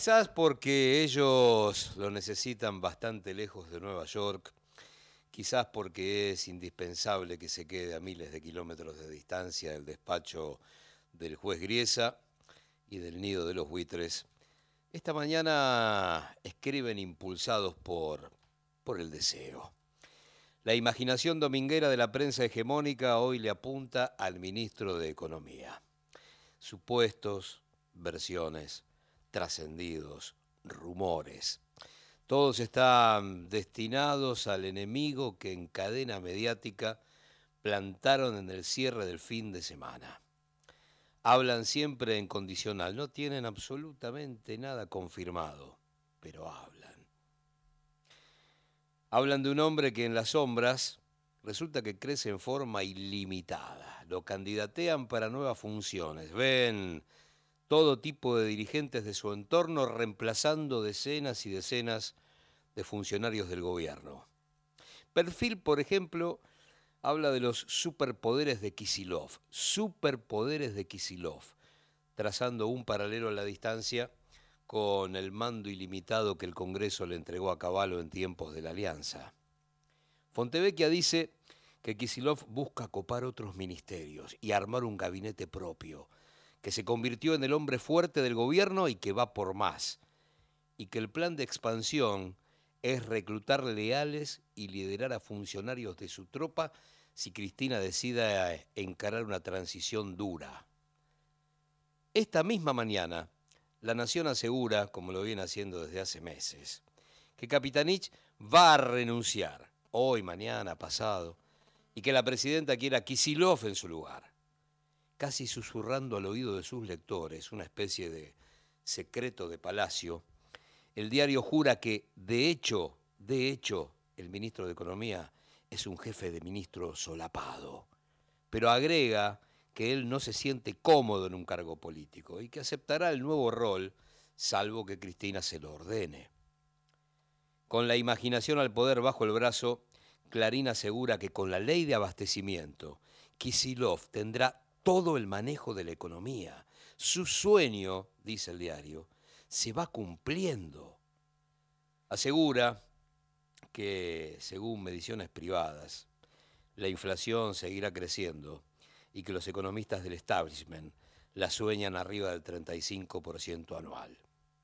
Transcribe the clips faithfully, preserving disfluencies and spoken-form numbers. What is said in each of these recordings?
Quizás porque ellos lo necesitan bastante lejos de Nueva York, quizás porque es indispensable que se quede a miles de kilómetros de distancia del despacho del juez Griesa y del nido de los buitres. Esta mañana escriben impulsados por, por el deseo. La imaginación dominguera de la prensa hegemónica hoy le apunta al ministro de Economía. Supuestos, versiones, trascendidos, rumores. Todos están destinados al enemigo que en cadena mediática plantaron en el cierre del fin de semana. Hablan siempre en condicional, no tienen absolutamente nada confirmado, pero hablan. Hablan de un hombre que en las sombras resulta que crece en forma ilimitada. Lo candidatean para nuevas funciones. Ven todo tipo de dirigentes de su entorno reemplazando decenas y decenas de funcionarios del gobierno. Perfil, por ejemplo, habla de los superpoderes de Kicillof, superpoderes de Kicillof, trazando un paralelo a la distancia con el mando ilimitado que el Congreso le entregó a Cavallo en tiempos de la Alianza. Fontevecchia dice que Kicillof busca copar otros ministerios y armar un gabinete propio, que se convirtió en el hombre fuerte del gobierno y que va por más, y que el plan de expansión es reclutar leales y liderar a funcionarios de su tropa si Cristina decida encarar una transición dura. Esta misma mañana, La Nación asegura, como lo viene haciendo desde hace meses, que Capitanich va a renunciar, hoy, mañana, pasado, y que la presidenta quiere a Kicillof en su lugar. Casi susurrando al oído de sus lectores, una especie de secreto de palacio, el diario jura que, de hecho, de hecho, el ministro de Economía es un jefe de ministro solapado, pero agrega que él no se siente cómodo en un cargo político y que aceptará el nuevo rol, salvo que Cristina se lo ordene. Con la imaginación al poder bajo el brazo, Clarín asegura que con la ley de abastecimiento, Kicillof tendrá todo el manejo de la economía. Su sueño, dice el diario, se va cumpliendo. Asegura que, según mediciones privadas, la inflación seguirá creciendo y que los economistas del establishment la sueñan arriba del treinta y cinco por ciento anual.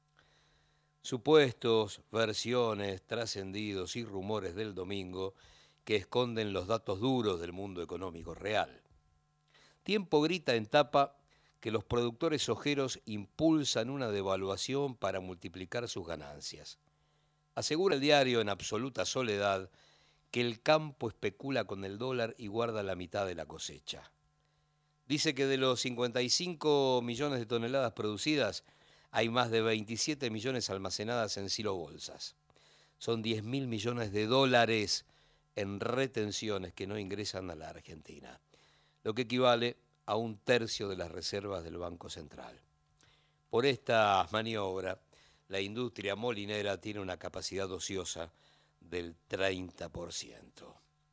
Supuestos, versiones, trascendidos y rumores del domingo que esconden los datos duros del mundo económico real. Tiempo grita en tapa que los productores sojeros impulsan una devaluación para multiplicar sus ganancias. Asegura el diario en absoluta soledad que el campo especula con el dólar y guarda la mitad de la cosecha. Dice que de los cincuenta y cinco millones de toneladas producidas, hay más de veintisiete millones almacenadas en silobolsas. Son diez mil millones de dólares en retenciones que no ingresan a la Argentina, lo que equivale a un tercio de las reservas del Banco Central. Por esta maniobra, la industria molinera tiene una capacidad ociosa del treinta por ciento.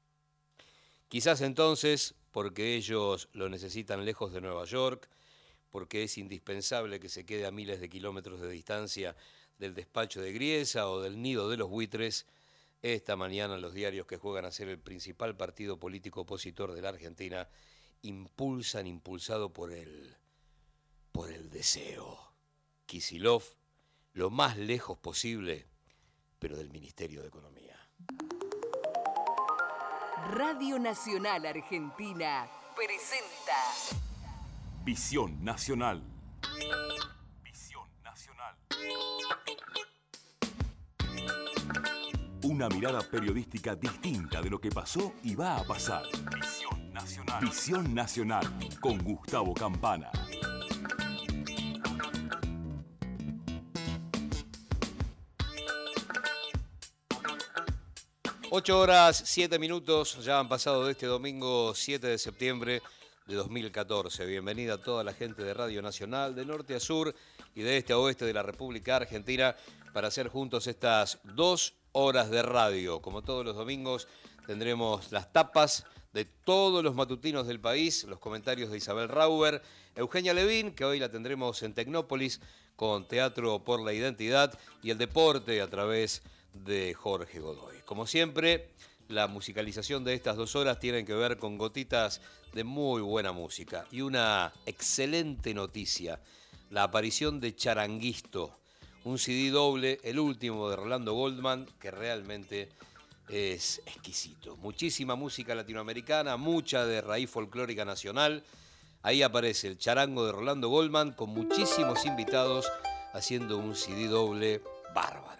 Quizás entonces, porque ellos lo necesitan lejos de Nueva York, porque es indispensable que se quede a miles de kilómetros de distancia del despacho de Griesa o del nido de los buitres, esta mañana los diarios que juegan a ser el principal partido político opositor de la Argentina impulsan, impulsado por el, por el deseo. Kicillof, lo más lejos posible, pero del Ministerio de Economía. Radio Nacional Argentina presenta Visión Nacional. Visión Nacional. Una mirada periodística distinta de lo que pasó y va a pasar. Visión Nacional. Visión Nacional con Gustavo Campana. Ocho horas, siete minutos, ya han pasado de este domingo siete de septiembre de dos mil catorce. Bienvenida a toda la gente de Radio Nacional, de norte a sur y de este a oeste de la República Argentina, para hacer juntos estas dos horas de radio. Como todos los domingos tendremos las tapas de todos los matutinos del país, los comentarios de Isabel Rauber, Eugenia Levin, que hoy la tendremos en Tecnópolis con Teatro por la Identidad y el deporte a través de Jorge Godoy. Como siempre, la musicalización de estas dos horas tiene que ver con gotitas de muy buena música y una excelente noticia, la aparición de Charanguisto, un C D doble, el último de Rolando Goldman, que realmente es exquisito. Muchísima música latinoamericana, mucha de raíz folclórica nacional. Ahí aparece el charango de Rolando Goldman con muchísimos invitados haciendo un C D doble bárbaro.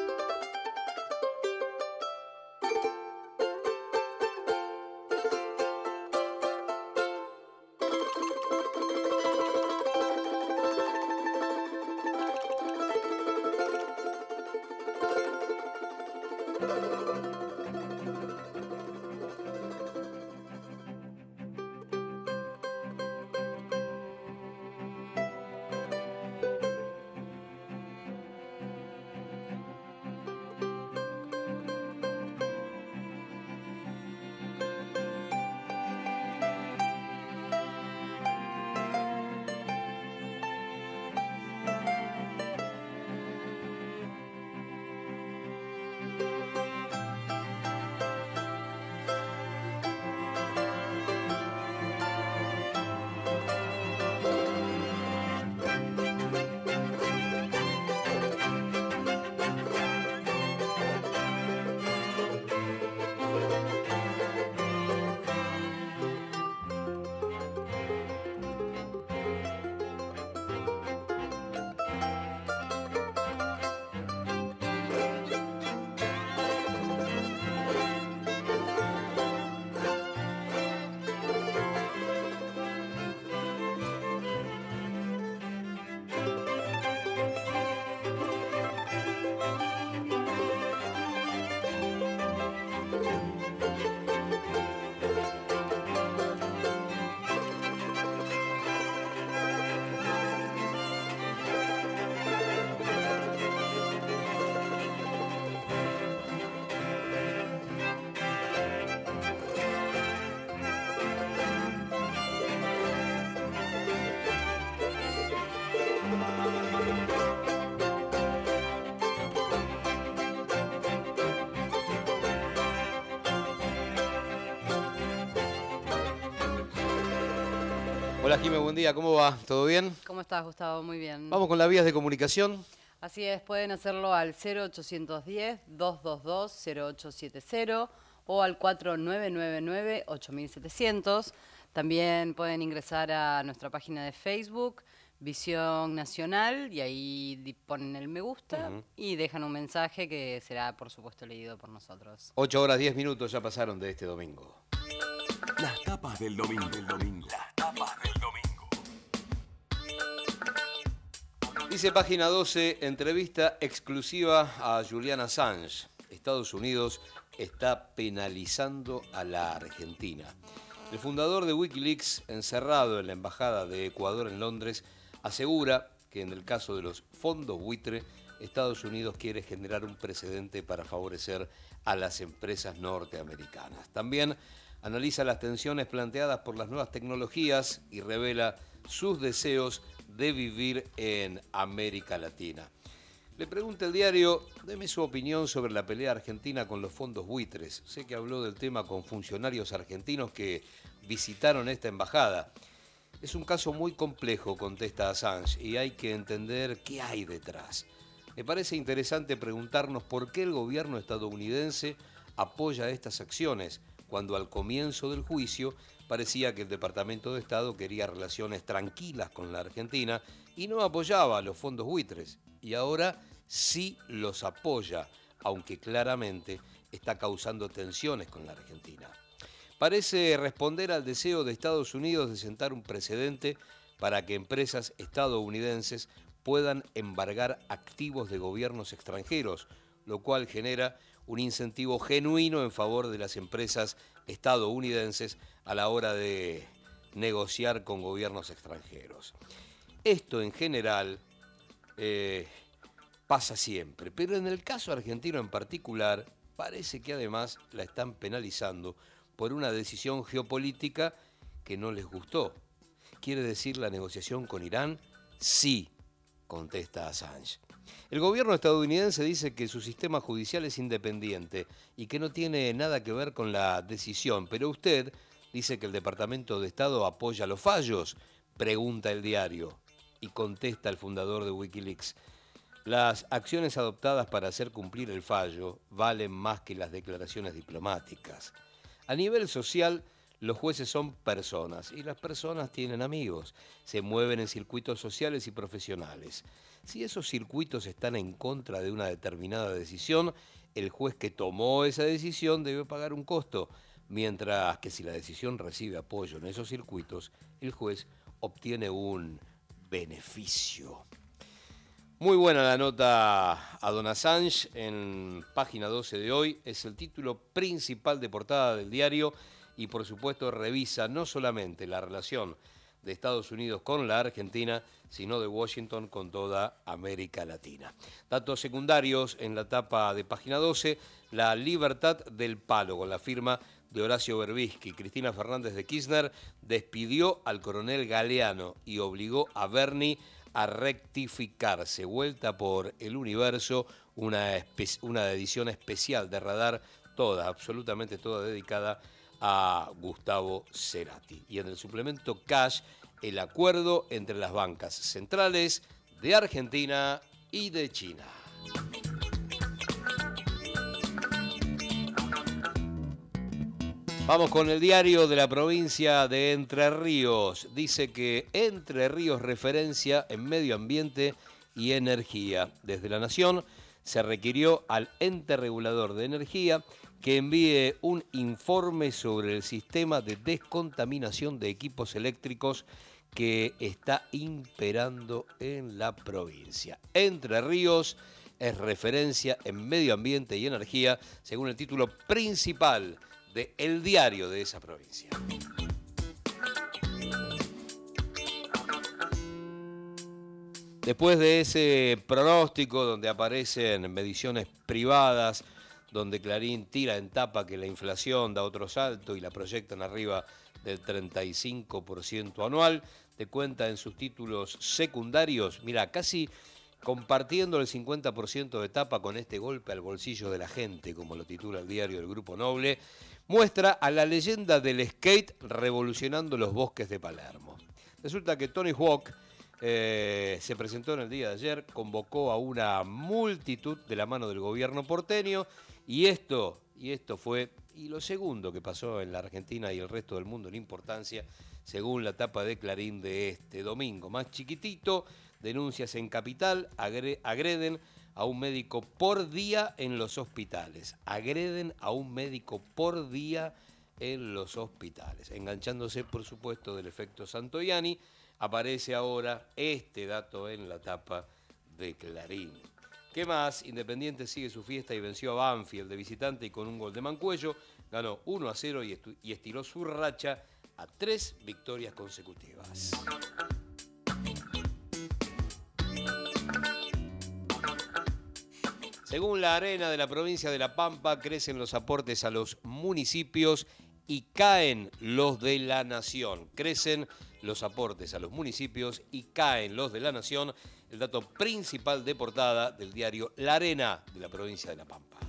Hola Jimé, buen día, ¿cómo va? ¿Todo bien? ¿Cómo estás, Gustavo? Muy bien. Vamos con las vías de comunicación. Así es, pueden hacerlo al cero ochocientos diez, doscientos veintidós, cero ocho setenta o al cuatro nueve nueve nueve, ocho mil setecientos. También pueden ingresar a nuestra página de Facebook, Visión Nacional, y ahí ponen el me gusta uh-huh. y dejan un mensaje que será, por supuesto, leído por nosotros. ocho horas diez minutos ya pasaron de este domingo. Las tapas del domingo. Del domingo. Las tapas del domingo. Dice página doce, entrevista exclusiva a Julian Assange. Estados Unidos está penalizando a la Argentina. El fundador de Wikileaks, encerrado en la Embajada de Ecuador en Londres, asegura que en el caso de los fondos buitre, Estados Unidos quiere generar un precedente para favorecer a las empresas norteamericanas. También analiza las tensiones planteadas por las nuevas tecnologías y revela sus deseos de vivir en América Latina. Le pregunta el diario, deme su opinión sobre la pelea argentina con los fondos buitres. Sé que habló del tema con funcionarios argentinos que visitaron esta embajada. Es un caso muy complejo, contesta Assange, y hay que entender qué hay detrás. Me parece interesante preguntarnos por qué el gobierno estadounidense apoya estas acciones, cuando al comienzo del juicio parecía que el Departamento de Estado quería relaciones tranquilas con la Argentina y no apoyaba a los fondos buitres. Y ahora sí los apoya, aunque claramente está causando tensiones con la Argentina. Parece responder al deseo de Estados Unidos de sentar un precedente para que empresas estadounidenses puedan embargar activos de gobiernos extranjeros, lo cual genera un incentivo genuino en favor de las empresas estadounidenses a la hora de negociar con gobiernos extranjeros. Esto en general eh, pasa siempre, pero en el caso argentino en particular parece que además la están penalizando por una decisión geopolítica que no les gustó. ¿Quiere decir la negociación con Irán? Sí, contesta Assange. El gobierno estadounidense dice que su sistema judicial es independiente y que no tiene nada que ver con la decisión, pero usted dice que el Departamento de Estado apoya los fallos, pregunta el diario, y contesta el fundador de Wikileaks. Las acciones adoptadas para hacer cumplir el fallo valen más que las declaraciones diplomáticas. A nivel social, los jueces son personas y las personas tienen amigos, se mueven en circuitos sociales y profesionales. Si esos circuitos están en contra de una determinada decisión, el juez que tomó esa decisión debe pagar un costo, mientras que si la decisión recibe apoyo en esos circuitos, el juez obtiene un beneficio. Muy buena la nota a don Assange en página doce de hoy, es el título principal de portada del diario y por supuesto revisa no solamente la relación de Estados Unidos con la Argentina, sino de Washington con toda América Latina. Datos secundarios en la tapa de página doce, la libertad del palo con la firma de Horacio Berbisky. Cristina Fernández de Kirchner despidió al coronel Galeano y obligó a Bernie a rectificarse. Vuelta por el universo, una, espe- una edición especial de Radar, toda, absolutamente toda dedicada a Gustavo Cerati. Y en el suplemento Cash, el acuerdo entre las bancas centrales de Argentina y de China. Vamos con el diario de la provincia de Entre Ríos. Dice que Entre Ríos referencia en medio ambiente y energía. Desde La Nación se requirió al ente regulador de energía que envíe un informe sobre el sistema de descontaminación de equipos eléctricos que está imperando en la provincia. Entre Ríos es referencia en medio ambiente y energía, según el título principal de El Diario de esa provincia. Después de ese pronóstico donde aparecen mediciones privadas, donde Clarín tira en tapa que la inflación da otro salto y la proyectan arriba del treinta y cinco por ciento anual, te cuenta en sus títulos secundarios, mira, casi compartiendo el cincuenta por ciento de tapa con este golpe al bolsillo de la gente, como lo titula el diario del Grupo Noble, muestra a la leyenda del skate revolucionando los bosques de Palermo. Resulta que Tony Hawk eh, se presentó en el día de ayer, convocó a una multitud de la mano del gobierno porteño y esto, y esto fue, y lo segundo que pasó en la Argentina y el resto del mundo en importancia, según la tapa de Clarín de este domingo. Más chiquitito, denuncias en Capital, agre, agreden a un médico por día en los hospitales. Agreden a un médico por día en los hospitales. Enganchándose, por supuesto, del efecto Santoianni, aparece ahora este dato en la tapa de Clarín. ¿Qué más? Independiente sigue su fiesta y venció a Banfield de visitante y con un gol de Mancuello. Ganó uno a cero y, estu- y estiró su racha a tres victorias consecutivas. Según la Arena de la provincia de La Pampa, crecen los aportes a los municipios y caen los de la Nación. Crecen los aportes a los municipios y caen los de la Nación. El dato principal de portada del diario La Arena de la provincia de La Pampa.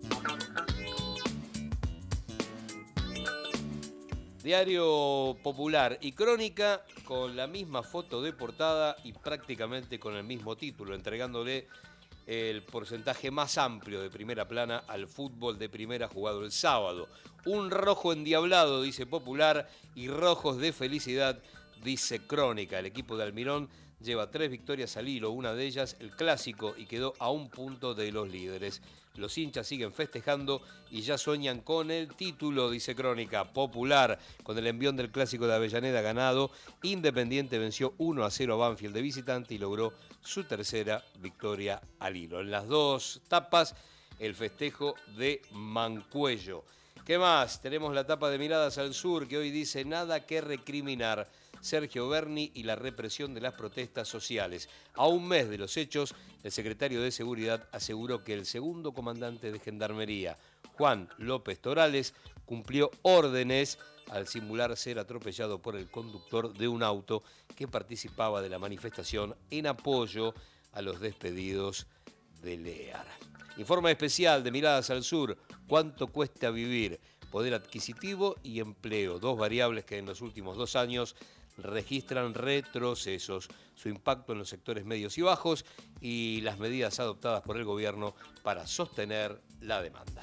Diario Popular y Crónica con la misma foto de portada y prácticamente con el mismo título, entregándole el porcentaje más amplio de primera plana al fútbol de primera jugado el sábado. Un rojo endiablado, dice Popular, y rojos de felicidad, dice Crónica. El equipo de Almirón lleva tres victorias al hilo, una de ellas el clásico, y quedó a un punto de los líderes. Los hinchas siguen festejando y ya sueñan con el título, dice Crónica. Popular, con el envión del clásico de Avellaneda ganado, Independiente venció uno a cero a Banfield de visitante y logró su tercera victoria al hilo. En las dos tapas, el festejo de Mancuello. ¿Qué más? Tenemos la tapa de Miradas al Sur, que hoy dice nada que recriminar. Sergio Berni y la represión de las protestas sociales. A un mes de los hechos, el secretario de Seguridad aseguró que el segundo comandante de Gendarmería, Juan López Torales, cumplió órdenes al simular ser atropellado por el conductor de un auto que participaba de la manifestación en apoyo a los despedidos de Lear. Informe especial de Miradas al Sur, ¿cuánto cuesta vivir? Poder adquisitivo y empleo, dos variables que en los últimos dos años registran retrocesos, su impacto en los sectores medios y bajos y las medidas adoptadas por el gobierno para sostener la demanda.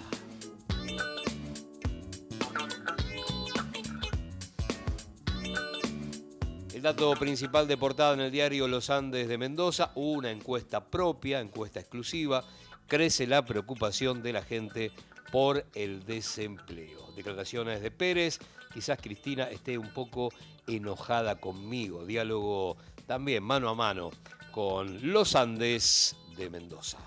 El dato principal de portada en el diario Los Andes de Mendoza, una encuesta propia, encuesta exclusiva, crece la preocupación de la gente por el desempleo. Declaraciones de Pérez, quizás Cristina esté un poco enojada conmigo. Diálogo también mano a mano con Los Andes de Mendoza.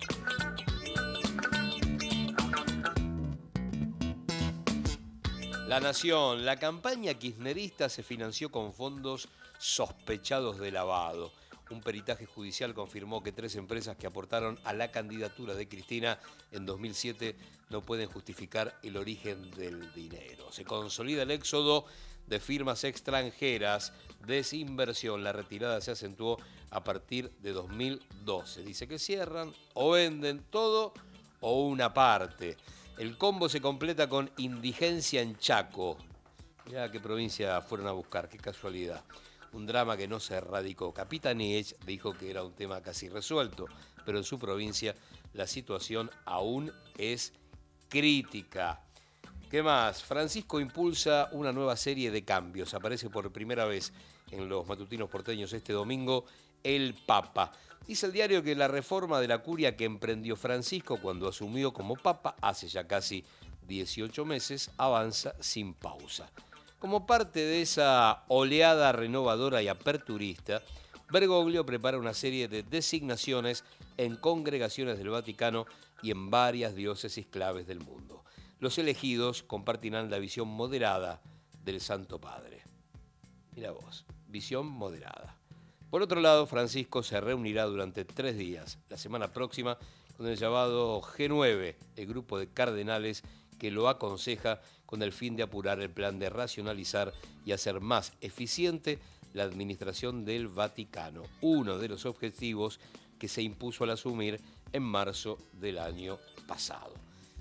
La Nación, la campaña kirchnerista se financió con fondos sospechados de lavado. Un peritaje judicial confirmó que tres empresas que aportaron a la candidatura de Cristina en dos mil siete no pueden justificar el origen del dinero. Se consolida el éxodo de firmas extranjeras, desinversión. La retirada se acentuó a partir de dos mil doce. Dice que cierran o venden todo o una parte. El combo se completa con indigencia en Chaco. Mirá qué provincia fueron a buscar, qué casualidad. Un drama que no se erradicó. Capitanich dijo que era un tema casi resuelto, pero en su provincia la situación aún es crítica. ¿Qué más? Francisco impulsa una nueva serie de cambios. Aparece por primera vez en los matutinos porteños este domingo el Papa. Dice el diario que la reforma de la curia que emprendió Francisco cuando asumió como Papa hace ya casi dieciocho meses avanza sin pausa. Como parte de esa oleada renovadora y aperturista, Bergoglio prepara una serie de designaciones en congregaciones del Vaticano y en varias diócesis claves del mundo. Los elegidos compartirán la visión moderada del Santo Padre. Mira vos, visión moderada. Por otro lado, Francisco se reunirá durante tres días, la semana próxima, con el llamado G nueve, el grupo de cardenales que lo aconseja con el fin de apurar el plan de racionalizar y hacer más eficiente la administración del Vaticano, uno de los objetivos que se impuso al asumir en marzo del año pasado.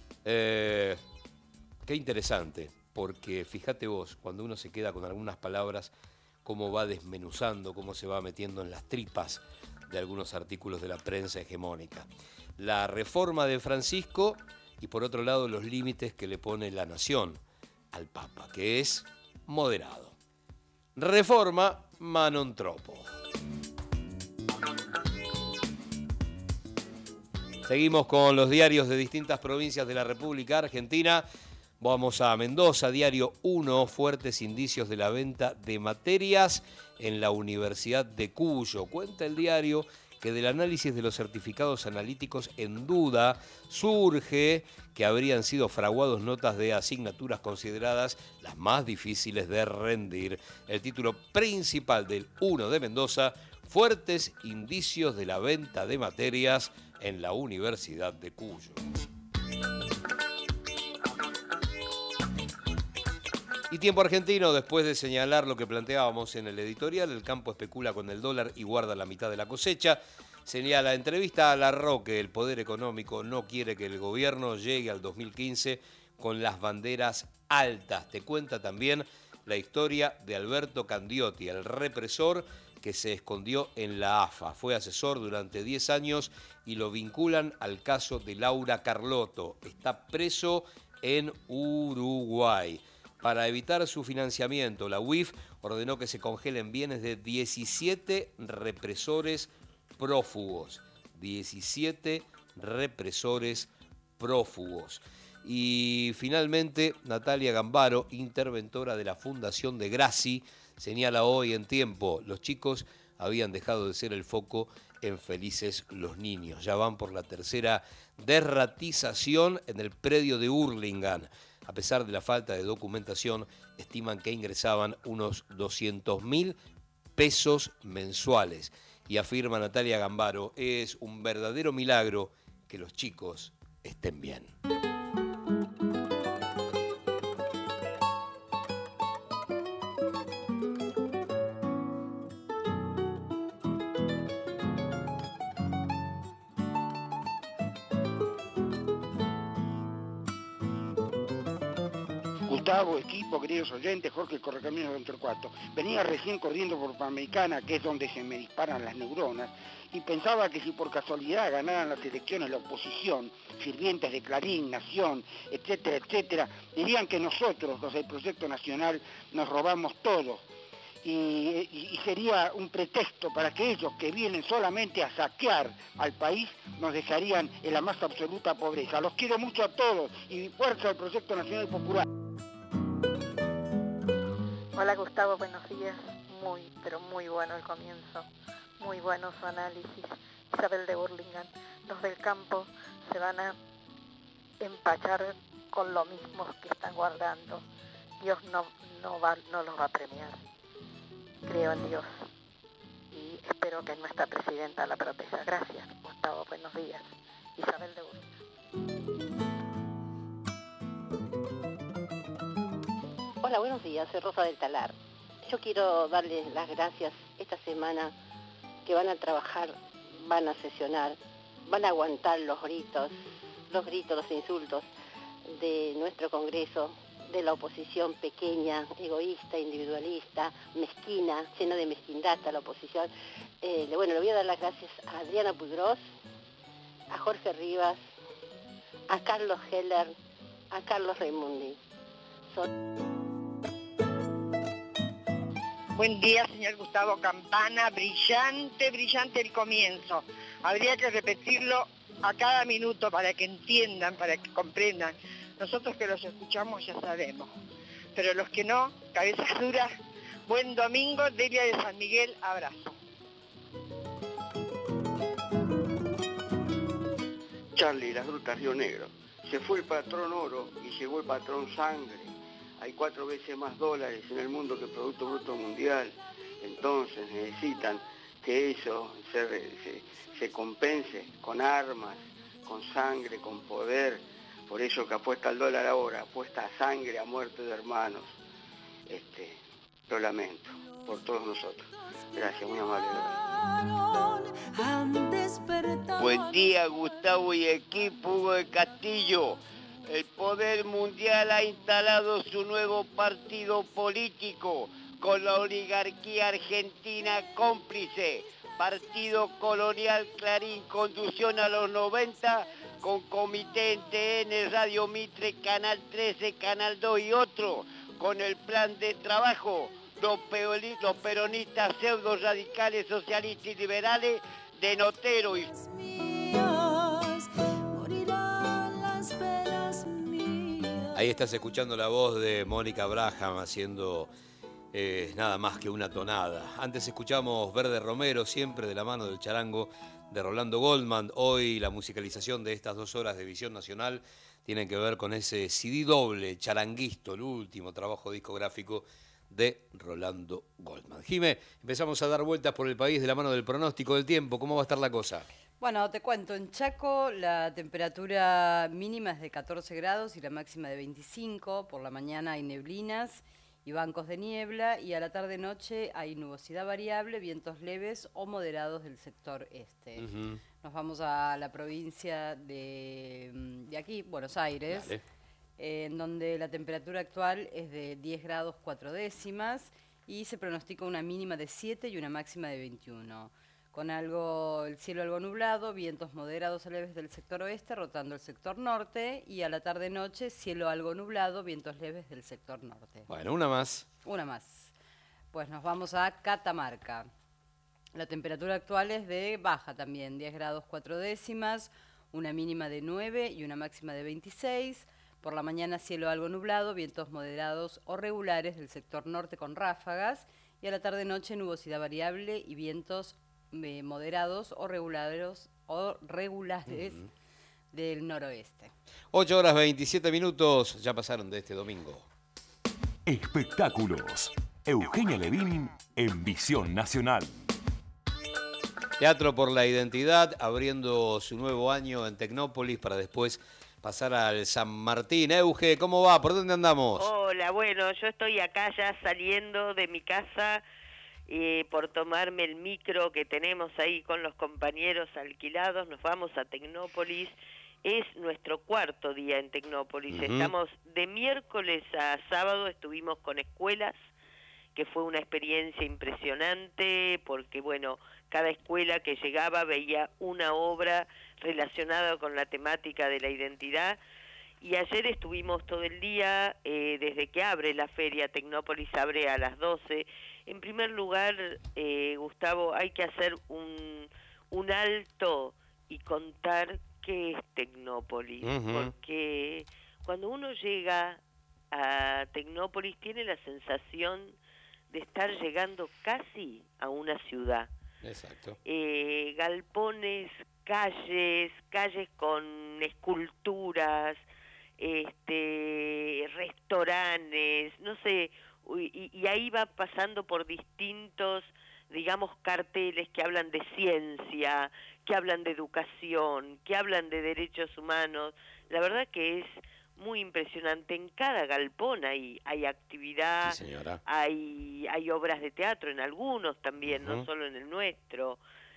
Eh, qué interesante, porque fíjate vos, cuando uno se queda con algunas palabras, cómo va desmenuzando, cómo se va metiendo en las tripas de algunos artículos de la prensa hegemónica. La reforma de Francisco y por otro lado los límites que le pone la Nación al Papa, que es moderado. Reforma Manon Tropo. Seguimos con los diarios de distintas provincias de la República Argentina. Vamos a Mendoza, diario uno, fuertes indicios de la venta de materias en la Universidad de Cuyo. Cuenta el diario que del análisis de los certificados analíticos en duda surge que habrían sido fraguados notas de asignaturas consideradas las más difíciles de rendir. El título principal del uno de Mendoza, fuertes indicios de la venta de materias en la Universidad de Cuyo. Y Tiempo Argentino, después de señalar lo que planteábamos en el editorial, el campo especula con el dólar y guarda la mitad de la cosecha. Señala entrevista a Larroque, el poder económico no quiere que el gobierno llegue al dos mil quince con las banderas altas. Te cuenta también la historia de Alberto Candiotti, el represor que se escondió en la A F A. Fue asesor durante diez años y lo vinculan al caso de Laura Carlotto. Está preso en Uruguay. Para evitar su financiamiento, la U I F ordenó que se congelen bienes de diecisiete represores prófugos. diecisiete represores prófugos. Y finalmente, Natalia Gambaro, interventora de la Fundación de Grassi, señala hoy en Tiempo, los chicos habían dejado de ser el foco en Felices los Niños. Ya van por la tercera derratización en el predio de Hurlingham. A pesar de la falta de documentación, estiman que ingresaban unos doscientos mil pesos mensuales. Y afirma Natalia Gambaro, es un verdadero milagro que los chicos estén bien. Gustavo, equipo, queridos oyentes, Jorge Correcaminos de Torcuato. Venía recién corriendo por Panamericana, que es donde se me disparan las neuronas, y pensaba que si por casualidad ganaran las elecciones la oposición, sirvientes de Clarín, Nación, etcétera, etcétera, dirían que nosotros, los del Proyecto Nacional, nos robamos todo. Y, y, y sería un pretexto para que ellos que vienen solamente a saquear al país nos dejarían en la más absoluta pobreza. Los quiero mucho a todos y fuerza al Proyecto Nacional Popular. Hola Gustavo, buenos días. Muy, pero muy bueno el comienzo. Muy bueno su análisis. Isabel de Burlingame. Los del campo se van a empachar con lo mismo que están guardando. Dios no, no, va, no los va a premiar. Creo en Dios y espero que nuestra presidenta la proteja. Gracias, Gustavo. Buenos días. Isabel de Burlingame. Hola, buenos días. Soy Rosa del Talar. Yo quiero darles las gracias esta semana que van a trabajar, van a sesionar, van a aguantar los gritos, los gritos, los insultos de nuestro Congreso, de la oposición pequeña, egoísta, individualista, mezquina, llena de mezquindad a la oposición. Eh, bueno, le voy a dar las gracias a Adriana Puigros, a Jorge Rivas, a Carlos Heller, a Carlos Raimundi. Son... Buen día, señor Gustavo Campana. Brillante, brillante el comienzo. Habría que repetirlo a cada minuto para que entiendan, para que comprendan. Nosotros que los escuchamos ya sabemos. Pero los que no, cabezas duras, buen domingo, Delia de San Miguel, abrazo. Charlie, las Grutas, Río Negro. Se fue el patrón oro y llegó el patrón sangre. Hay cuatro veces más dólares en el mundo que el Producto Bruto Mundial. Entonces necesitan que eso se, se, se compense con armas, con sangre, con poder. Por eso que apuesta al dólar ahora, apuesta a sangre, a muerte de hermanos. Este, lo lamento por todos nosotros. Gracias, muy amable. Buen día, Gustavo y equipo. Hugo de Castillo. El poder mundial ha instalado su nuevo partido político con la oligarquía argentina cómplice. Partido Colonial Clarín, conducción a los noventa, con Comité N T N, Radio Mitre, Canal trece, Canal dos y otro, con el plan de trabajo, los, peoli, los peronistas pseudo radicales, socialistas y liberales de Notero y... Ahí estás escuchando la voz de Mónica Braham haciendo eh, nada más que una tonada. Antes escuchamos Verde Romero, siempre de la mano del charango de Rolando Goldman. Hoy la musicalización de estas dos horas de Visión Nacional tiene que ver con ese C D doble, Charanguisto, el último trabajo discográfico de Rolando Goldman. Jimé, empezamos a dar vueltas por el país de la mano del pronóstico del tiempo. ¿Cómo va a estar la cosa? Bueno, te cuento, en Chaco la temperatura mínima es de catorce grados y la máxima de veinticinco. Por la mañana hay neblinas y bancos de niebla, y a la tarde-noche hay nubosidad variable, vientos leves o moderados del sector este. Uh-huh. Nos vamos a la provincia de, de aquí, Buenos Aires, eh, en donde la temperatura actual es de diez grados cuatro décimas y se pronostica una mínima de siete y una máxima de veintiuno. Con algo, el cielo algo nublado, vientos moderados a leves del sector oeste, rotando el sector norte, y a la tarde-noche, cielo algo nublado, vientos leves del sector norte. Bueno, una más. Una más. Pues nos vamos a Catamarca. La temperatura actual es de baja también, diez grados cuatro décimas, una mínima de nueve y una máxima de veintiséis. Por la mañana, cielo algo nublado, vientos moderados o regulares del sector norte con ráfagas, y a la tarde-noche, nubosidad variable y vientos Eh, moderados o regulares, o regulares uh-huh. del noroeste. ocho horas veintisiete minutos ya pasaron de este domingo. Espectáculos. Eugenia Levin en Visión Nacional. Teatro por la Identidad, abriendo su nuevo año en Tecnópolis para después pasar al San Martín. Euge, ¿cómo va? ¿Por dónde andamos? Hola, bueno, yo estoy acá ya saliendo de mi casa Eh, por tomarme el micro que tenemos ahí con los compañeros alquilados. Nos vamos a Tecnópolis es nuestro cuarto día en Tecnópolis. Ujú. Estamos de miércoles a sábado, estuvimos con escuelas, que fue una experiencia impresionante, porque bueno, cada escuela que llegaba veía una obra relacionada con la temática de la identidad. Y ayer estuvimos todo el día, eh, desde que abre la feria, Tecnópolis abre a las doce. En primer lugar, eh, Gustavo, hay que hacer un, un alto y contar qué es Tecnópolis, Ujú. porque cuando uno llega a Tecnópolis tiene la sensación de estar llegando casi a una ciudad. Exacto. Eh, galpones, calles, calles con esculturas, este, restaurantes, no sé, y, y ahí va pasando por distintos, digamos, carteles que hablan de ciencia, que hablan de educación, que hablan de derechos humanos. La verdad que es muy impresionante. En cada galpón hay, hay actividad, Sí, señora. hay, hay obras de teatro en algunos también, no Ujú. solo en el nuestro.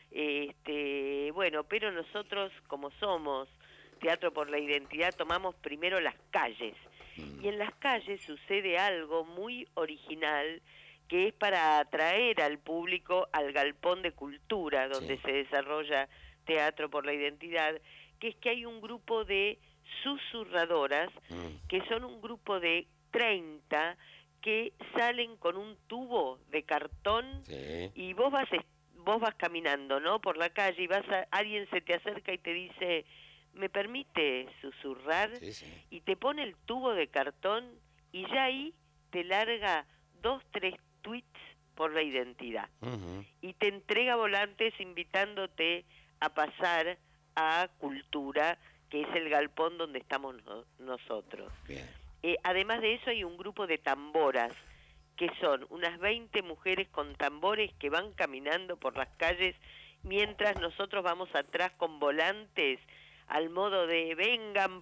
Este, bueno, pero nosotros, como somos Teatro por la Identidad, tomamos primero las calles. Y en las calles sucede algo muy original, que es para atraer al público al galpón de cultura, donde Sí. se desarrolla Teatro por la Identidad, que es que hay un grupo de susurradoras, Mm. que son un grupo de treinta que salen con un tubo de cartón Sí. y vos vas es- vos vas caminando, ¿no? Por la calle y vas a, alguien se te acerca y te dice, ¿me permite susurrar? Sí, sí. Y te pone el tubo de cartón y ya ahí te larga dos, tres tweets por la identidad. Ujú. Y te entrega volantes invitándote a pasar a Cultura, que es el galpón donde estamos no- nosotros. Bien. Eh, además de eso hay un grupo de tamboras, que son unas veinte mujeres con tambores que van caminando por las calles mientras nosotros vamos atrás con volantes al modo de vengan,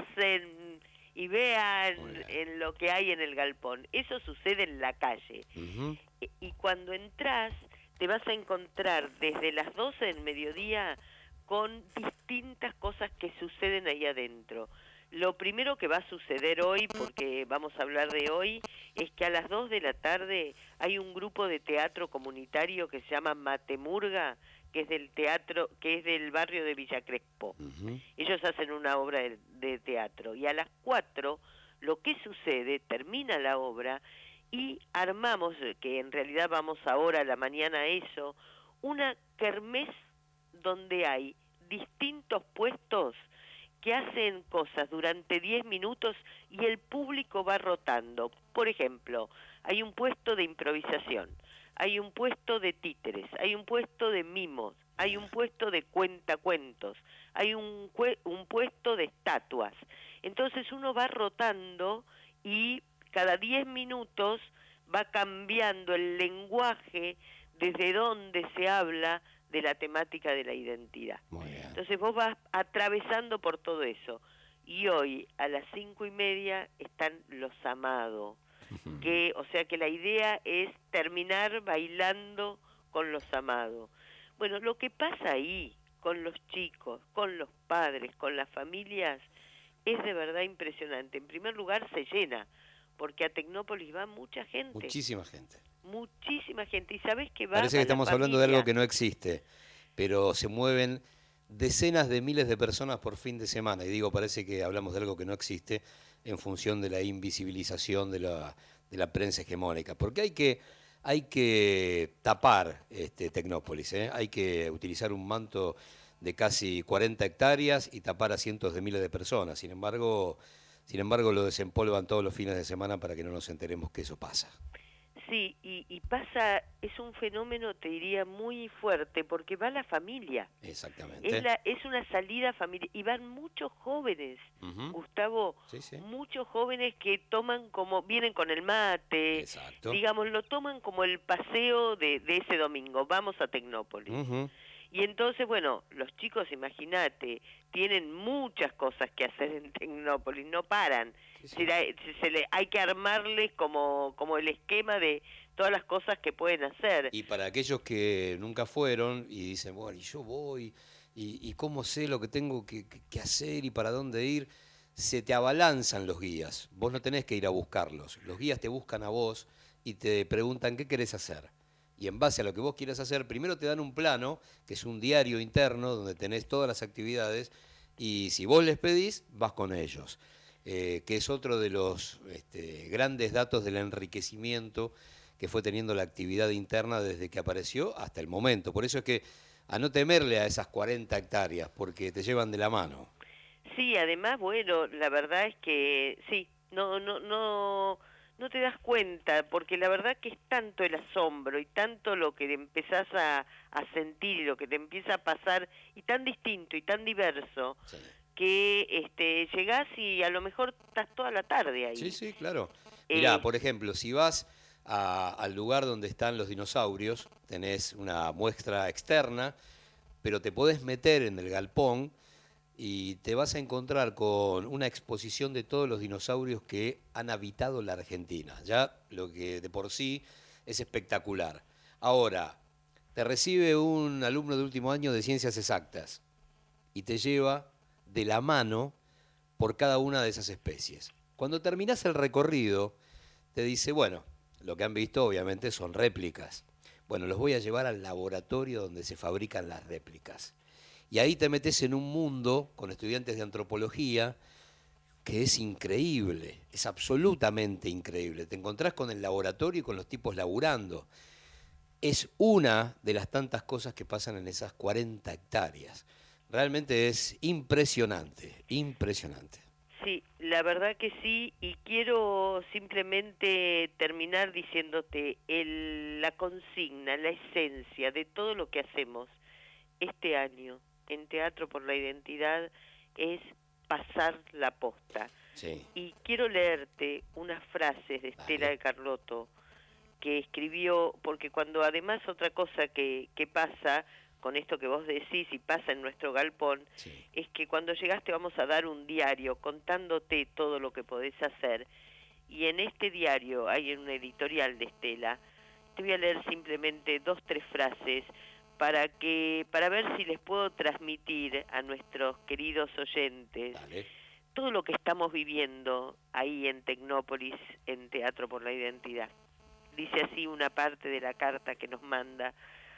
pasen y vean en lo que hay en el galpón. Eso sucede en la calle. Ujú. E- Y cuando entras te vas a encontrar desde las doce del mediodía con distintas cosas que suceden ahí adentro. Lo primero que va a suceder hoy, porque vamos a hablar de hoy, es que a las dos de la tarde hay un grupo de teatro comunitario que se llama Matemurga, que es del teatro, que es del barrio de Villa Crespo. Ujú. Ellos hacen una obra de, de teatro y a las cuatro lo que sucede, termina la obra y armamos, que en realidad vamos ahora a la mañana a eso, una kermés donde hay distintos puestos que hacen cosas durante diez minutos y el público va rotando. Por ejemplo, hay un puesto de improvisación, hay un puesto de títeres, hay un puesto de mimos, hay un puesto de cuentacuentos, hay un, cue- un puesto de estatuas. Entonces uno va rotando y cada diez minutos va cambiando el lenguaje desde donde se habla de la temática de la identidad. Muy bien. Entonces vos vas atravesando por todo eso. Y hoy a las cinco y media están Los Amados, que, o sea que la idea es terminar bailando con Los Amados. Bueno, lo que pasa ahí con los chicos, con los padres, con las familias, es de verdad impresionante. En primer lugar se llena, porque a Tecnópolis va mucha gente. Muchísima gente. Muchísima gente. ¿Y sabés que va? Parece que Va la estamos hablando de algo familia. que no existe, pero se mueven decenas de miles de personas por fin de semana. Y digo, parece que hablamos de algo que no existe en función de la invisibilización de la, de la prensa hegemónica. Porque hay que, hay que tapar este, Tecnópolis, ¿eh? Hay que utilizar un manto de casi cuarenta hectáreas y tapar a cientos de miles de personas. Sin embargo, sin embargo, lo desempolvan todos los fines de semana para que no nos enteremos que eso pasa. Sí, y, y pasa, es un fenómeno, te diría, muy fuerte, porque va la familia. Exactamente. Es, la, es una salida familiar, y van muchos jóvenes, Ujú. Gustavo, Sí, sí. muchos jóvenes que toman como, vienen con el mate, Exacto. digamos, lo toman como el paseo de, de ese domingo, vamos a Tecnópolis. Ujú. Y entonces, bueno, los chicos, imagínate, tienen muchas cosas que hacer en Tecnópolis, no paran. Se la- se- se le- hay que armarles como, como el esquema de todas las cosas que pueden hacer. Y para aquellos que nunca fueron y dicen, bueno, y yo voy, y, y cómo sé lo que tengo que, que- que hacer y para dónde ir, se te abalanzan los guías. Vos no tenés que ir a buscarlos. Los guías te buscan a vos y te preguntan qué querés hacer. Y en base a lo que vos quieras hacer, primero te dan un plano, que es un diario interno donde tenés todas las actividades, y si vos les pedís, vas con ellos. Eh, que es otro de los este, grandes datos del enriquecimiento que fue teniendo la actividad interna desde que apareció hasta el momento. Por eso es que a no temerle a esas cuarenta hectáreas, porque te llevan de la mano. Sí, además, bueno, la verdad es que sí, no, no, no, no te das cuenta, porque la verdad que es tanto el asombro y tanto lo que empezás a, a sentir y lo que te empieza a pasar, y tan distinto y tan diverso, Sí. que este, llegás y a lo mejor estás toda la tarde ahí. Sí, sí, claro. Mirá, Eh, por ejemplo, si vas a- al lugar donde están los dinosaurios, tenés una muestra externa, pero te podés meter en el galpón y te vas a encontrar con una exposición de todos los dinosaurios que han habitado la Argentina. Ya lo que de por sí es espectacular. Ahora, te recibe un alumno de último año de Ciencias Exactas y te lleva de la mano por cada una de esas especies. Cuando terminás el recorrido, te dice, bueno, lo que han visto obviamente son réplicas. Bueno, los voy a llevar al laboratorio donde se fabrican las réplicas. Y ahí te metes en un mundo con estudiantes de antropología que es increíble, es absolutamente increíble. Te encontrás con el laboratorio y con los tipos laburando. Es una de las tantas cosas que pasan en esas cuarenta hectáreas. Realmente es impresionante, impresionante. Sí, la verdad que sí, y quiero simplemente terminar diciéndote el, la consigna, la esencia de todo lo que hacemos este año en Teatro por la Identidad es pasar la posta. Sí. Y quiero leerte unas frases de Estela de Carlotto que escribió, porque cuando además otra cosa que, que pasa con esto que vos decís y pasa en nuestro galpón, Sí. es que cuando llegaste vamos a dar un diario contándote todo lo que podés hacer, y en este diario hay un editorial de Estela. Te voy a leer simplemente dos, tres frases para que para ver si les puedo transmitir a nuestros queridos oyentes Dale. todo lo que estamos viviendo ahí en Tecnópolis, en Teatro por la Identidad. Dice así una parte de la carta que nos manda: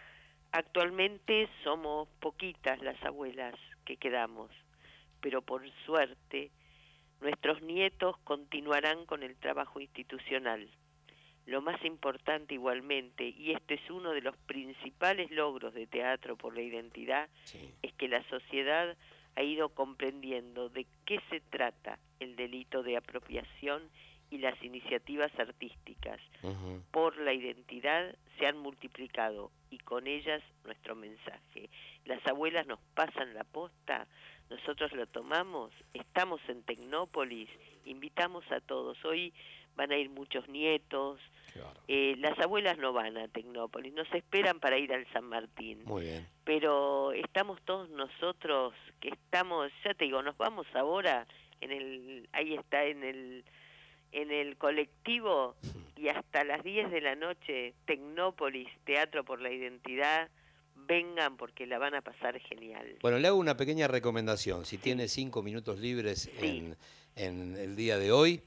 actualmente somos poquitas las abuelas que quedamos, pero por suerte nuestros nietos continuarán con el trabajo institucional. Lo más importante igualmente, y este es uno de los principales logros de Teatro por la Identidad, Sí. es que la sociedad ha ido comprendiendo de qué se trata el delito de apropiación, y las iniciativas artísticas Ujú. por la identidad se han multiplicado, y con ellas nuestro mensaje. Las abuelas nos pasan la posta, nosotros lo tomamos, estamos en Tecnópolis, invitamos a todos. Hoy van a ir muchos nietos, Qué bárbaro. eh, las abuelas no van a Tecnópolis, nos esperan para ir al San Martín. Muy bien. Pero estamos todos nosotros que estamos, ya te digo, nos vamos ahora en el, ahí está en el en el colectivo, y hasta las diez de la noche, Tecnópolis, Teatro por la Identidad, vengan porque la van a pasar genial. Bueno, le hago una pequeña recomendación. Si Sí. tiene cinco minutos libres Sí. en, en el día de hoy,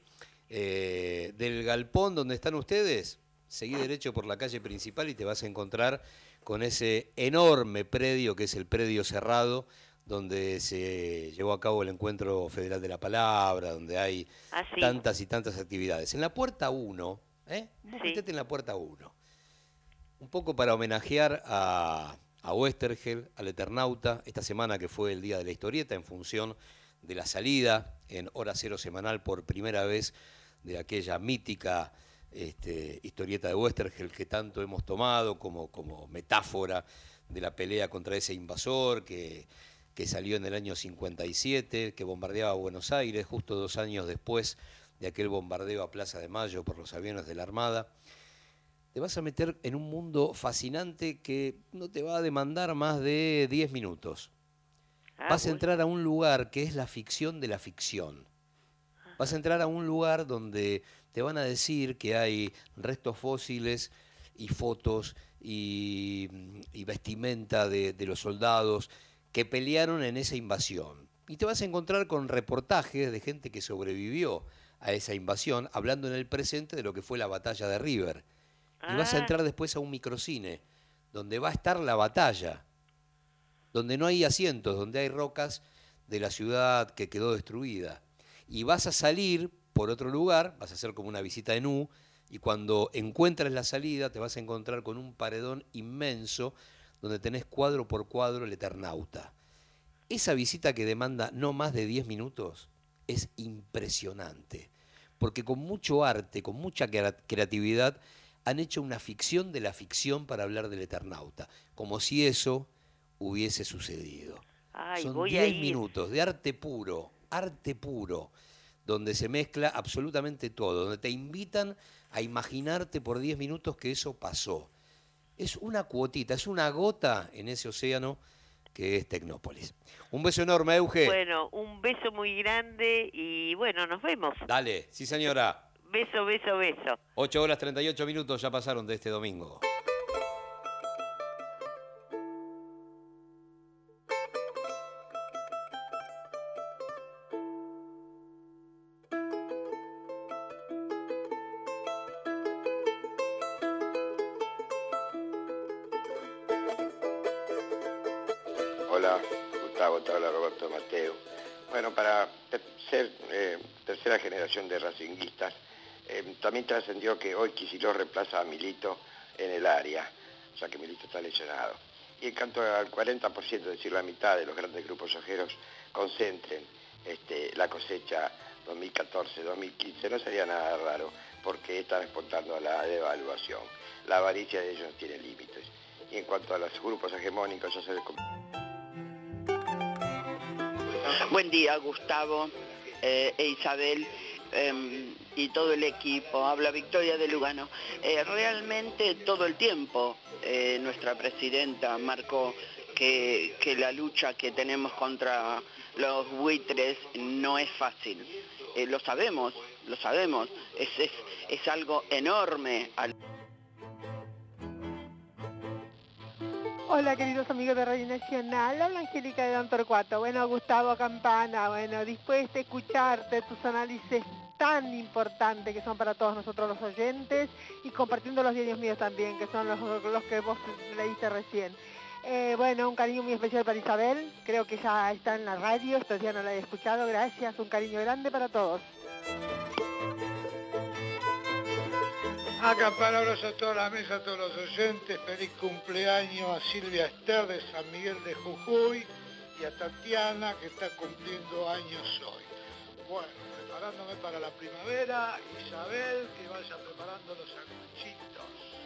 eh, del galpón donde están ustedes, seguí derecho por la calle principal y te vas a encontrar con ese enorme predio que es el predio cerrado, donde se llevó a cabo el Encuentro Federal de la Palabra, donde hay Ah, sí. tantas y tantas actividades. En la puerta uno, ¿eh? Vos Sí. metete en la puerta uno. Un poco para homenajear a, a Westergel, al Eternauta, esta semana que fue el Día de la Historieta, en función de la salida en hora cero semanal por primera vez de aquella mítica este, historieta de Westergel que tanto hemos tomado como, como metáfora de la pelea contra ese invasor que, que salió en el año cincuenta y siete, que bombardeaba Buenos Aires justo dos años después de aquel bombardeo a Plaza de Mayo por los aviones de la Armada. Te vas a meter en un mundo fascinante que no te va a demandar más de diez minutos. Ah, Vas a bueno. entrar a un lugar que es la ficción de la ficción. Vas a entrar a un lugar donde te van a decir que hay restos fósiles y fotos y, y vestimenta de, de los soldados que pelearon en esa invasión. Y te vas a encontrar con reportajes de gente que sobrevivió a esa invasión, hablando en el presente de lo que fue la batalla de River. Y vas a entrar después a un microcine, donde va a estar la batalla, donde no hay asientos, donde hay rocas de la ciudad que quedó destruida. Y vas a salir por otro lugar, vas a hacer como una visita en U, y cuando encuentres la salida te vas a encontrar con un paredón inmenso donde tenés cuadro por cuadro el Eternauta. Esa visita, que demanda no más de diez minutos, es impresionante, porque con mucho arte, con mucha creatividad, han hecho una ficción de la ficción para hablar del Eternauta, como si eso hubiese sucedido. Ay, Son voy a diez ir. minutos de arte puro, arte puro, donde se mezcla absolutamente todo, donde te invitan a imaginarte por diez minutos que eso pasó. Es una cuotita, es una gota en ese océano que es Tecnópolis. Un beso enorme, Euge. Bueno, un beso muy grande y bueno, nos vemos. Dale, sí señora. Beso, beso, beso. ocho horas treinta y ocho minutos ya pasaron de este domingo. Hola, Gustavo, te habla Roberto Mateo. Bueno, para ser eh, tercera generación de racinguistas, eh, también trascendió que hoy Kicillof reemplaza a Milito en el área, o sea que Milito está lesionado. Y en cuanto al cuarenta por ciento, es decir, la mitad de los grandes grupos ojeros concentren este, la cosecha dos mil catorce dos mil quince, no sería nada raro, porque están exportando a la devaluación. La avaricia de ellos no tiene límites. Y en cuanto a los grupos hegemónicos, ya se les... Buen día, Gustavo eh, e Isabel eh, y todo el equipo. Habla Victoria de Lugano. Eh, realmente todo el tiempo eh, nuestra presidenta marcó que, que la lucha que tenemos contra los buitres no es fácil. Eh, lo sabemos, lo sabemos. Es, es, es algo enorme. Hola, queridos amigos de Radio Nacional, habla Angélica de Don Torcuato. Bueno, Gustavo Campana, bueno, dispuesta a escucharte tus análisis tan importantes que son para todos nosotros los oyentes y compartiendo los diarios míos también, que son los, los que vos leíste recién. Eh, bueno, un cariño muy especial para Isabel, creo que ya está en la radio, estos días no la he escuchado, gracias, un cariño grande para todos. Acá palabras a toda la mesa, a todos los oyentes. Feliz cumpleaños a Silvia Esther de San Miguel de Jujuy y a Tatiana, que está cumpliendo años hoy. Bueno, preparándome para la primavera. Isabel, que vaya preparando los sanguchitos.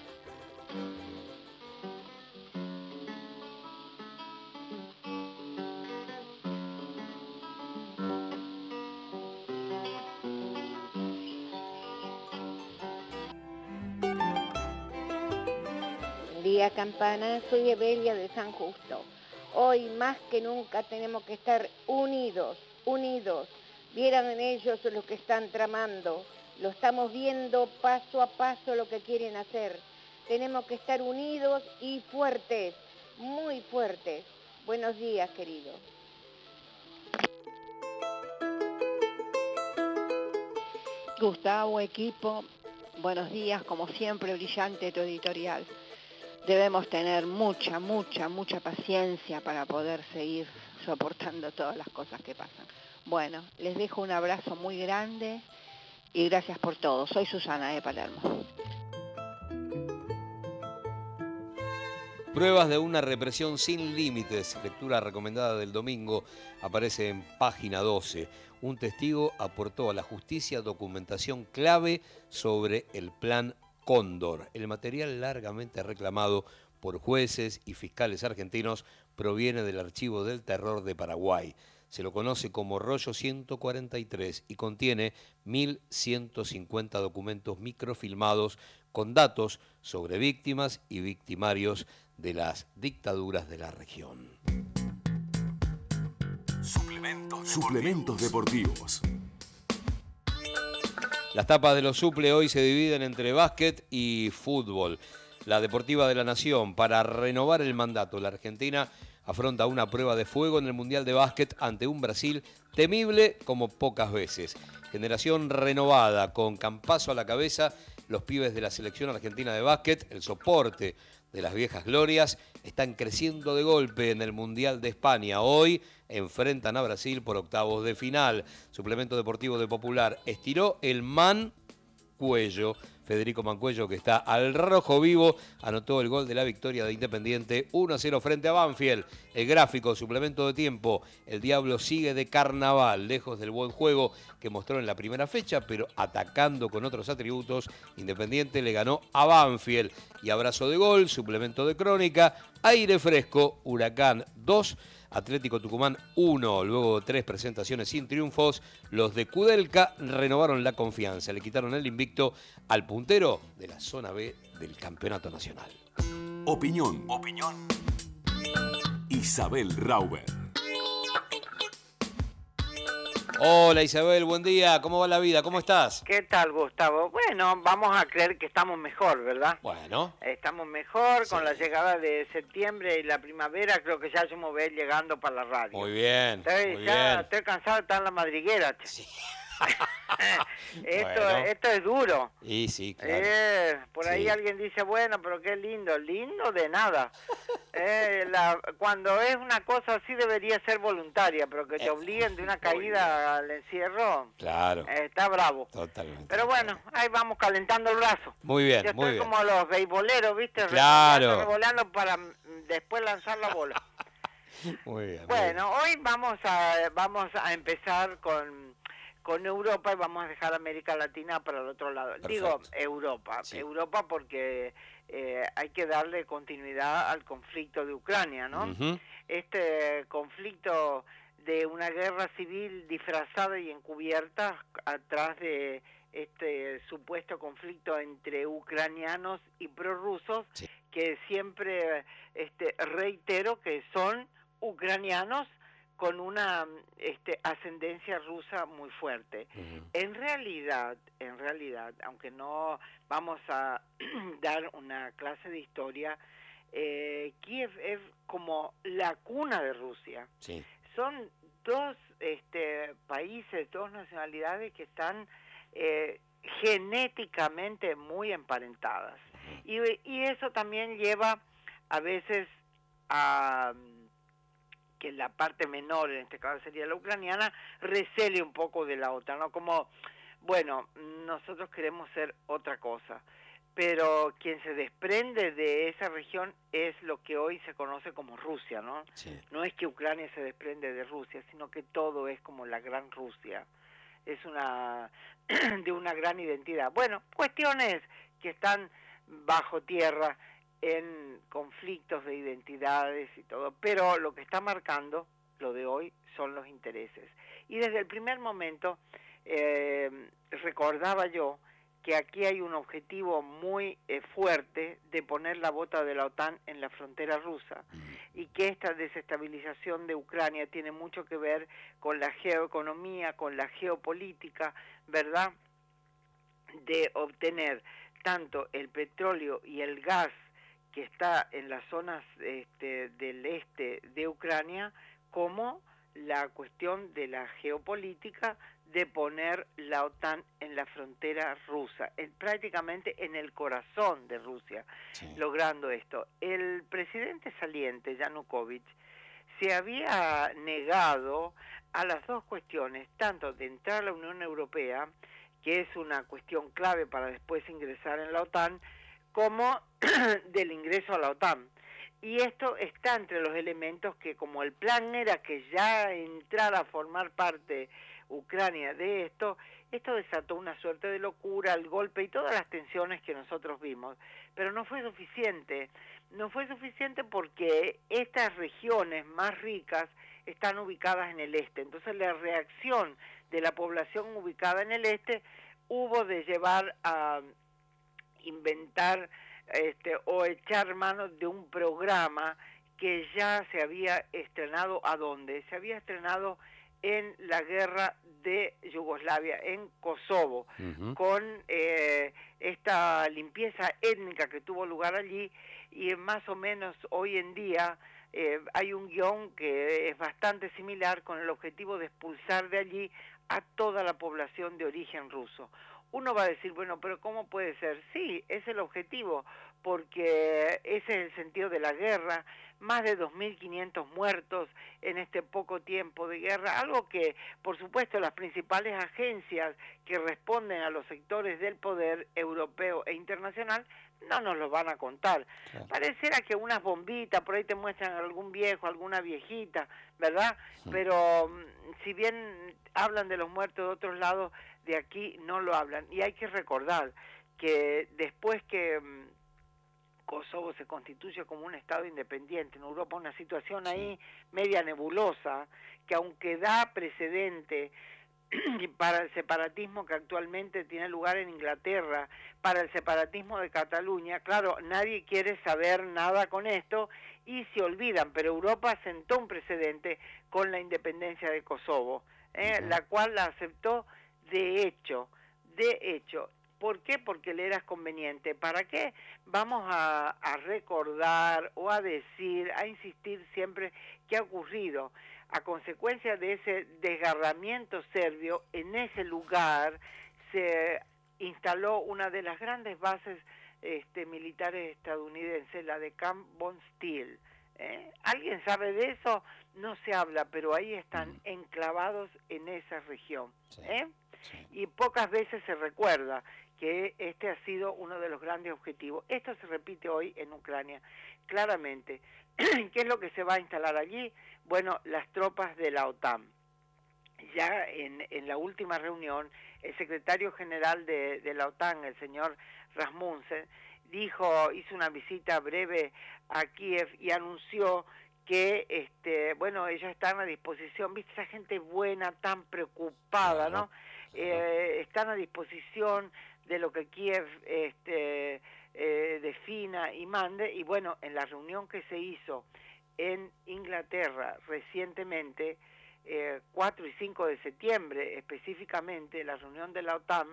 Día Campana, soy Evelia de San Justo. Hoy más que nunca tenemos que estar unidos, unidos. Vieran en ellos lo que están tramando, lo estamos viendo paso a paso lo que quieren hacer. Tenemos que estar unidos y fuertes, muy fuertes. Buenos días, querido. Gustavo, equipo, buenos días, como siempre, brillante tu editorial. Debemos tener mucha, mucha, mucha paciencia para poder seguir soportando todas las cosas que pasan. Bueno, les dejo un abrazo muy grande y gracias por todo. Soy Susana de Palermo. Pruebas de una represión sin límites, lectura recomendada del domingo, aparece en página doce. Un testigo aportó a la justicia documentación clave sobre el plan Cóndor. El material largamente reclamado por jueces y fiscales argentinos proviene del Archivo del Terror de Paraguay. Se lo conoce como Rollo ciento cuarenta y tres y contiene mil ciento cincuenta documentos microfilmados con datos sobre víctimas y victimarios de las dictaduras de la región. Suplementos, Suplementos deportivos. Las tapas de los suple hoy se dividen entre básquet y fútbol. La Deportiva de la Nación, para renovar el mandato, la Argentina afronta una prueba de fuego en el Mundial de Básquet ante un Brasil temible como pocas veces. Generación renovada, con Campazzo a la cabeza, los pibes de la selección argentina de básquet, el soporte de las viejas glorias, están creciendo de golpe en el Mundial de España. Hoy enfrentan a Brasil por octavos de final. Suplemento deportivo de Popular. Estiró el Mancuello. Federico Mancuello, que está al rojo vivo, anotó el gol de la victoria de Independiente uno a cero frente a Banfield. El gráfico, suplemento de tiempo, el Diablo sigue de carnaval, lejos del buen juego que mostró en la primera fecha, pero atacando con otros atributos. Independiente le ganó a Banfield. Y abrazo de gol, suplemento de crónica, aire fresco, Huracán dos, Atlético Tucumán uno. Luego de tres presentaciones sin triunfos, los de Kudelka renovaron la confianza. Le quitaron el invicto al puntero de la zona B del Campeonato Nacional. Opinión. Opinión. Isabel Rauber. Hola Isabel, buen día. ¿Cómo va la vida? ¿Cómo estás? ¿Qué tal, Gustavo? Bueno, vamos a creer que estamos mejor, ¿verdad? Bueno. Estamos mejor, Sí. con la llegada de septiembre y la primavera, creo que ya se me ve llegando para la radio. Muy bien, Estoy, muy ya bien. estoy cansado de estar en la madriguera. che. Sí. esto, Bueno. esto es duro. Y sí, claro. Eh, por ahí Sí. alguien dice, bueno, pero qué lindo. Lindo de nada. Eh, la, cuando es una cosa así debería ser voluntaria, pero que te obliguen de una caída al encierro, Claro. eh, está bravo. Totalmente. Pero bueno, ahí vamos calentando el brazo. Muy bien, Yo muy estoy bien. como los beisboleros, ¿viste? Claro. Revoleando para mm, después lanzar la bola. Muy bien. muy Bueno, hoy vamos a vamos a empezar con, con Europa y vamos a dejar América Latina para el otro lado. Perfecto. Digo Europa, Europa porque eh, hay que darle continuidad al conflicto de Ucrania, ¿no? Ujú. Este conflicto de una guerra civil disfrazada y encubierta atrás de este supuesto conflicto entre ucranianos y prorrusos, que siempre este, reitero que son ucranianos con una este, ascendencia rusa muy fuerte. En realidad, en realidad, aunque no vamos a dar una clase de historia, eh, Kiev es como la cuna de Rusia. Sí. Son dos este, países, dos nacionalidades que están eh, genéticamente muy emparentadas. Y, y eso también lleva a veces a que la parte menor, en este caso sería la ucraniana, recele un poco de la otra, ¿no? Como, bueno, nosotros queremos ser otra cosa, pero quien se desprende de esa región es lo que hoy se conoce como Rusia, ¿no? Sí. No es que Ucrania se desprende de Rusia, sino que todo es como la gran Rusia. Es una de una gran identidad. Bueno, cuestiones que están bajo tierra en conflictos de identidades y todo, pero lo que está marcando lo de hoy son los intereses. Y desde el primer momento eh, recordaba yo que aquí hay un objetivo muy eh, fuerte de poner la bota de la OTAN en la frontera rusa y que esta desestabilización de Ucrania tiene mucho que ver con la geoeconomía, con la geopolítica, ¿verdad? De obtener tanto el petróleo y el gas que está en las zonas este, del este de Ucrania, como la cuestión de la geopolítica de poner la OTAN en la frontera rusa, en, prácticamente en el corazón de Rusia, sí. Logrando esto. El presidente saliente, Yanukovych, se había negado a las dos cuestiones, tanto de entrar a la Unión Europea, que es una cuestión clave para después ingresar en la OTAN, como del ingreso a la OTAN. Y esto está entre los elementos que, como el plan era que ya entrara a formar parte Ucrania de esto, esto desató una suerte de locura, el golpe y todas las tensiones que nosotros vimos. Pero no fue suficiente, no fue suficiente porque estas regiones más ricas están ubicadas en el este. Entonces la reacción de la población ubicada en el este hubo de llevar a inventar este, o echar mano de un programa que ya se había estrenado. ¿A dónde? Se había estrenado en la guerra de Yugoslavia, en Kosovo, uh-huh. con eh, esta limpieza étnica que tuvo lugar allí, y más o menos hoy en día eh, hay un guión que es bastante similar con el objetivo de expulsar de allí a toda la población de origen ruso. Uno va a decir, bueno, pero ¿cómo puede ser? Sí, es el objetivo, porque ese es el sentido de la guerra, más de dos mil quinientos muertos en este poco tiempo de guerra, algo que, por supuesto, las principales agencias que responden a los sectores del poder europeo e internacional no nos lo van a contar. Claro. Pareciera que unas bombitas, por ahí te muestran algún viejo, alguna viejita, ¿verdad? Sí. Pero si bien hablan de los muertos de otros lados, de aquí no lo hablan. Y hay que recordar que después que Kosovo se constituye como un Estado independiente, en Europa una situación sí. ahí media nebulosa, que aunque da precedente para el separatismo que actualmente tiene lugar en Inglaterra, para el separatismo de Cataluña, claro, nadie quiere saber nada con esto y se olvidan, pero Europa sentó un precedente con la independencia de Kosovo, ¿eh? Uh-huh. La cual la aceptó de hecho, de hecho. ¿Por qué? Porque le era conveniente. ¿Para qué? Vamos a, a recordar o a decir, a insistir siempre qué ha ocurrido. A consecuencia de ese desgarramiento serbio, en ese lugar se instaló una de las grandes bases este, militares estadounidenses, la de Camp Bondsteel. ¿Eh? ¿Alguien sabe de eso? No se habla, pero ahí están mm. enclavados en esa región. Sí, ¿eh? sí. Y pocas veces se recuerda que este ha sido uno de los grandes objetivos. Esto se repite hoy en Ucrania, claramente. ¿Qué es lo que se va a instalar allí? Bueno, las tropas de la OTAN. Ya en, en la última reunión, el secretario general de, de la OTAN, el señor Rasmussen, dijo, hizo una visita breve a Kiev y anunció que, este, bueno, ellos están a disposición, viste, esa gente buena, tan preocupada, ¿no? Eh, están a disposición de lo que Kiev este, eh, defina y mande, y bueno, en la reunión que se hizo en Inglaterra recientemente, eh, cuatro y cinco de septiembre específicamente, la reunión de la OTAN,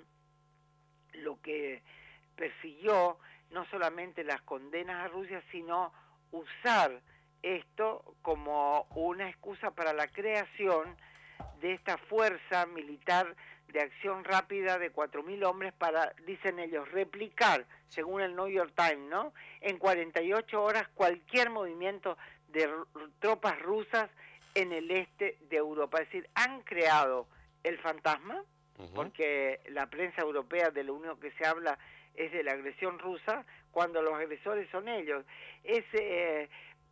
lo que persiguió no solamente las condenas a Rusia, sino usar esto como una excusa para la creación de esta fuerza militar de acción rápida de cuatro mil hombres para, dicen ellos, replicar, según el New York Times, ¿no?, en cuarenta y ocho horas cualquier movimiento de r- tropas rusas en el este de Europa. Es decir, han creado el fantasma, uh-huh. porque la prensa europea de lo único que se habla es de la agresión rusa, cuando los agresores son ellos. Es eh,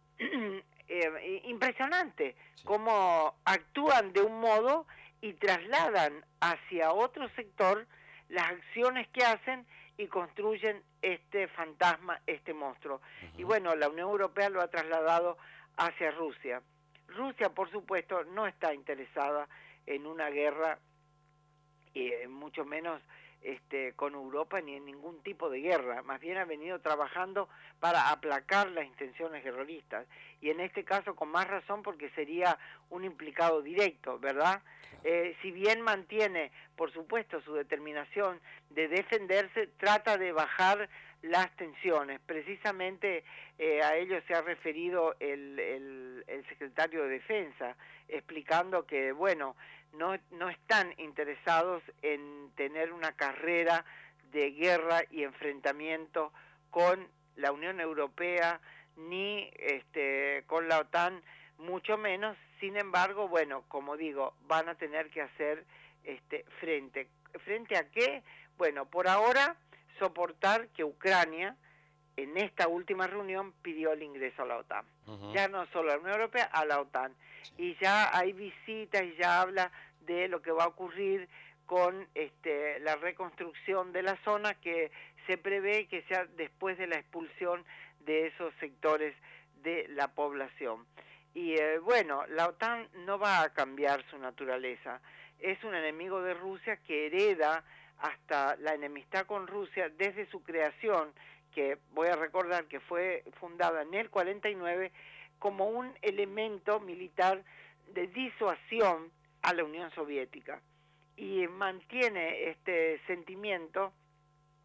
eh, impresionante sí. cómo actúan de un modo y trasladan hacia otro sector las acciones que hacen y construyen este fantasma, este monstruo. Uh-huh. Y bueno, la Unión Europea lo ha trasladado hacia Rusia. Rusia, por supuesto, no está interesada en una guerra, eh, mucho menos este, con Europa, ni en ningún tipo de guerra. Más bien ha venido trabajando para aplacar las intenciones terroristas. Y en este caso con más razón, porque sería un implicado directo, ¿verdad? Eh, si bien mantiene, por supuesto, su determinación de defenderse, trata de bajar las tensiones. Precisamente eh, a ello se ha referido el, el, el secretario de Defensa, explicando que, bueno, no, no están interesados en tener una carrera de guerra y enfrentamiento con la Unión Europea ni este, con la OTAN, mucho menos. Sin embargo, bueno, como digo, van a tener que hacer este, frente. ¿Frente a qué? Bueno, por ahora soportar que Ucrania en esta última reunión pidió el ingreso a la OTAN. Uh-huh. Ya no solo a la Unión Europea, a la OTAN. Sí. Y ya hay visitas y ya habla de lo que va a ocurrir con este, la reconstrucción de la zona, que se prevé que sea después de la expulsión de esos sectores de la población. Y eh, bueno, la OTAN no va a cambiar su naturaleza. Es un enemigo de Rusia que hereda hasta la enemistad con Rusia desde su creación, que voy a recordar que fue fundada en el cuarenta y nueve como un elemento militar de disuasión a la Unión Soviética, y mantiene este sentimiento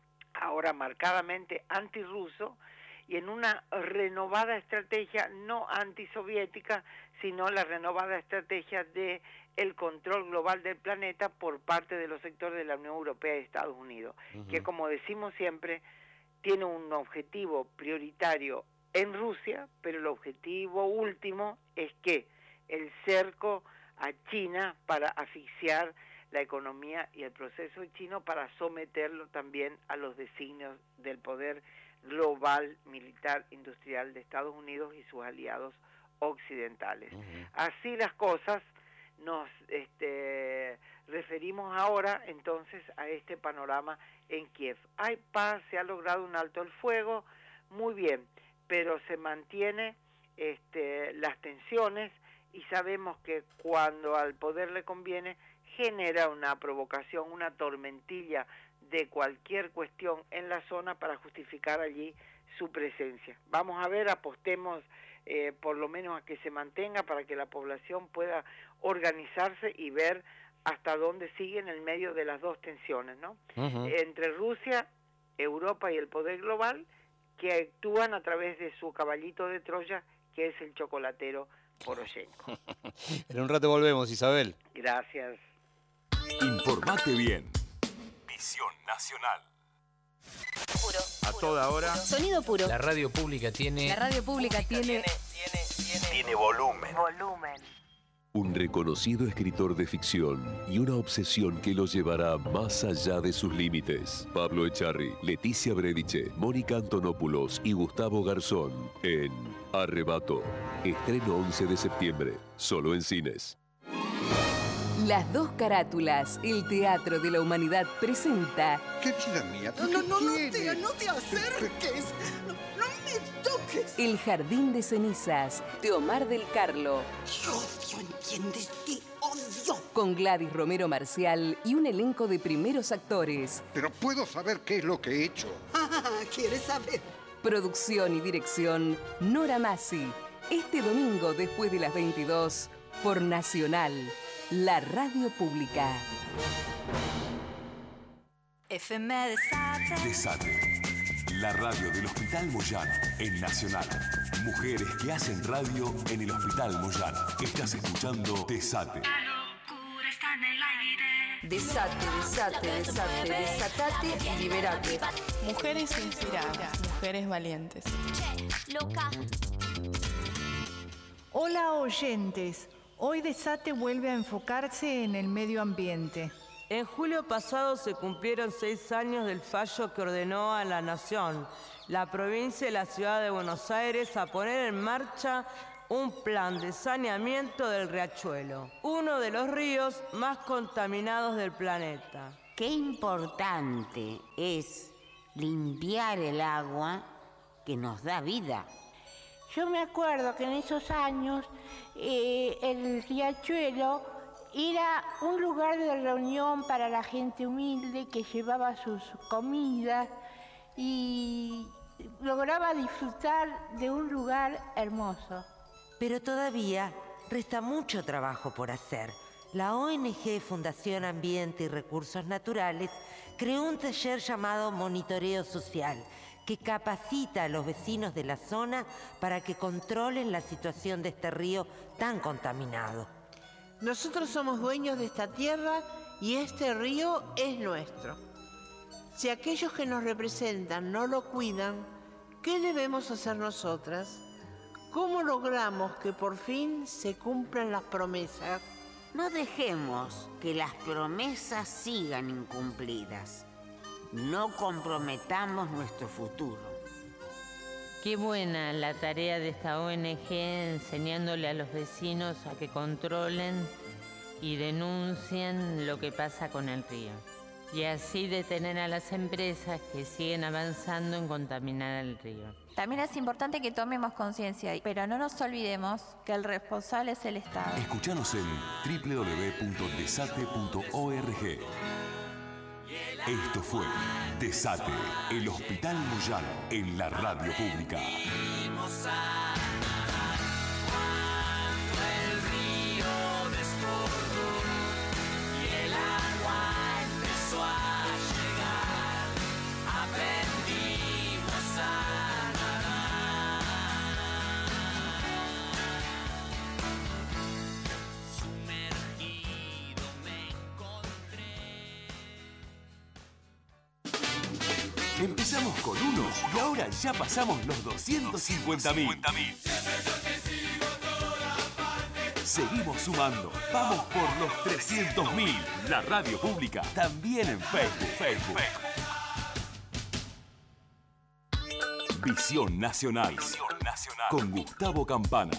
ahora marcadamente antirruso, y en una renovada estrategia no antisoviética, sino la renovada estrategia de el control global del planeta por parte de los sectores de la Unión Europea y Estados Unidos, uh-huh. que, como decimos siempre, tiene un objetivo prioritario en Rusia, pero el objetivo último es que el cerco a China para asfixiar la economía y el proceso chino, para someterlo también a los designios del poder global militar industrial de Estados Unidos y sus aliados occidentales. Uh-huh. Así las cosas, nos este, referimos ahora entonces a este panorama en Kiev. Hay paz, se ha logrado un alto el fuego, muy bien, pero se mantiene este, las tensiones, y sabemos que cuando al poder le conviene genera una provocación, una tormentilla de cualquier cuestión en la zona para justificar allí su presencia. Vamos a ver, apostemos eh, por lo menos a que se mantenga, para que la población pueda organizarse y ver hasta dónde sigue en el medio de las dos tensiones, ¿no? Uh-huh. Entre Rusia, Europa y el poder global, que actúan a través de su caballito de Troya, que es el chocolatero Poroshenko. En un rato volvemos, Isabel. Gracias. Informate bien. Visión Nacional. Puro. A toda hora. Sonido puro. La radio pública tiene... La radio pública tiene... Tiene, tiene, tiene volumen. Volumen. Un reconocido escritor de ficción y una obsesión que lo llevará más allá de sus límites. Pablo Echarri, Leticia Brediche, Mónica Antonopoulos y Gustavo Garzón en Arrebato. Estreno once de septiembre, solo en cines. Las dos carátulas, el Teatro de la Humanidad presenta... ¿Qué vida mía? No, no, no, no te, no te acerques. No, no me toques. El Jardín de Cenizas, de Omar del Carlo. Te odio, ¿entiendes? Te odio. Con Gladys Romero Marcial y un elenco de primeros actores. Pero puedo saber qué es lo que he hecho. Ah, ¿quieres saber? Producción y dirección, Nora Massi. Este domingo, después de las veintidós, por Nacional, la radio pública. F M Desate. Desate. La radio del Hospital Moyano, en Nacional. Mujeres que hacen radio en el Hospital Moyano. Estás escuchando Desate. Desate, desate, desate, desatate y liberate. Mujeres inspiradas, mujeres valientes. Hola oyentes, hoy Desate vuelve a enfocarse en el medio ambiente. En julio pasado se cumplieron seis años del fallo que ordenó a la Nación, la provincia y la ciudad de Buenos Aires a poner en marcha un plan de saneamiento del riachuelo, uno de los ríos más contaminados del planeta. Qué importante es limpiar el agua que nos da vida. Yo me acuerdo que en esos años eh, el riachuelo era un lugar de reunión para la gente humilde que llevaba sus comidas y lograba disfrutar de un lugar hermoso. Pero todavía resta mucho trabajo por hacer. La O N G Fundación Ambiente y Recursos Naturales creó un taller llamado Monitoreo Social, que capacita a los vecinos de la zona para que controlen la situación de este río tan contaminado. Nosotros somos dueños de esta tierra y este río es nuestro. Si aquellos que nos representan no lo cuidan, ¿qué debemos hacer nosotras? ¿Cómo logramos que por fin se cumplan las promesas? No dejemos que las promesas sigan incumplidas. No comprometamos nuestro futuro. Qué buena la tarea de esta O N G enseñándole a los vecinos a que controlen y denuncien lo que pasa con el río. Y así detener a las empresas que siguen avanzando en contaminar el río. También es importante que tomemos conciencia, pero no nos olvidemos que el responsable es el Estado. Escuchanos en doble u doble u doble u punto desate punto org. Esto fue Desate, el Hospital Moyano, en la radio pública. El río desbordó y el agua empezó a llegar a ver. Empezamos con uno y ahora ya pasamos los doscientos cincuenta mil. Seguimos sumando. Vamos por los trescientos mil. La radio pública también en Facebook. Facebook. Visión Nacional. Visión Nacional. Con Gustavo Campana.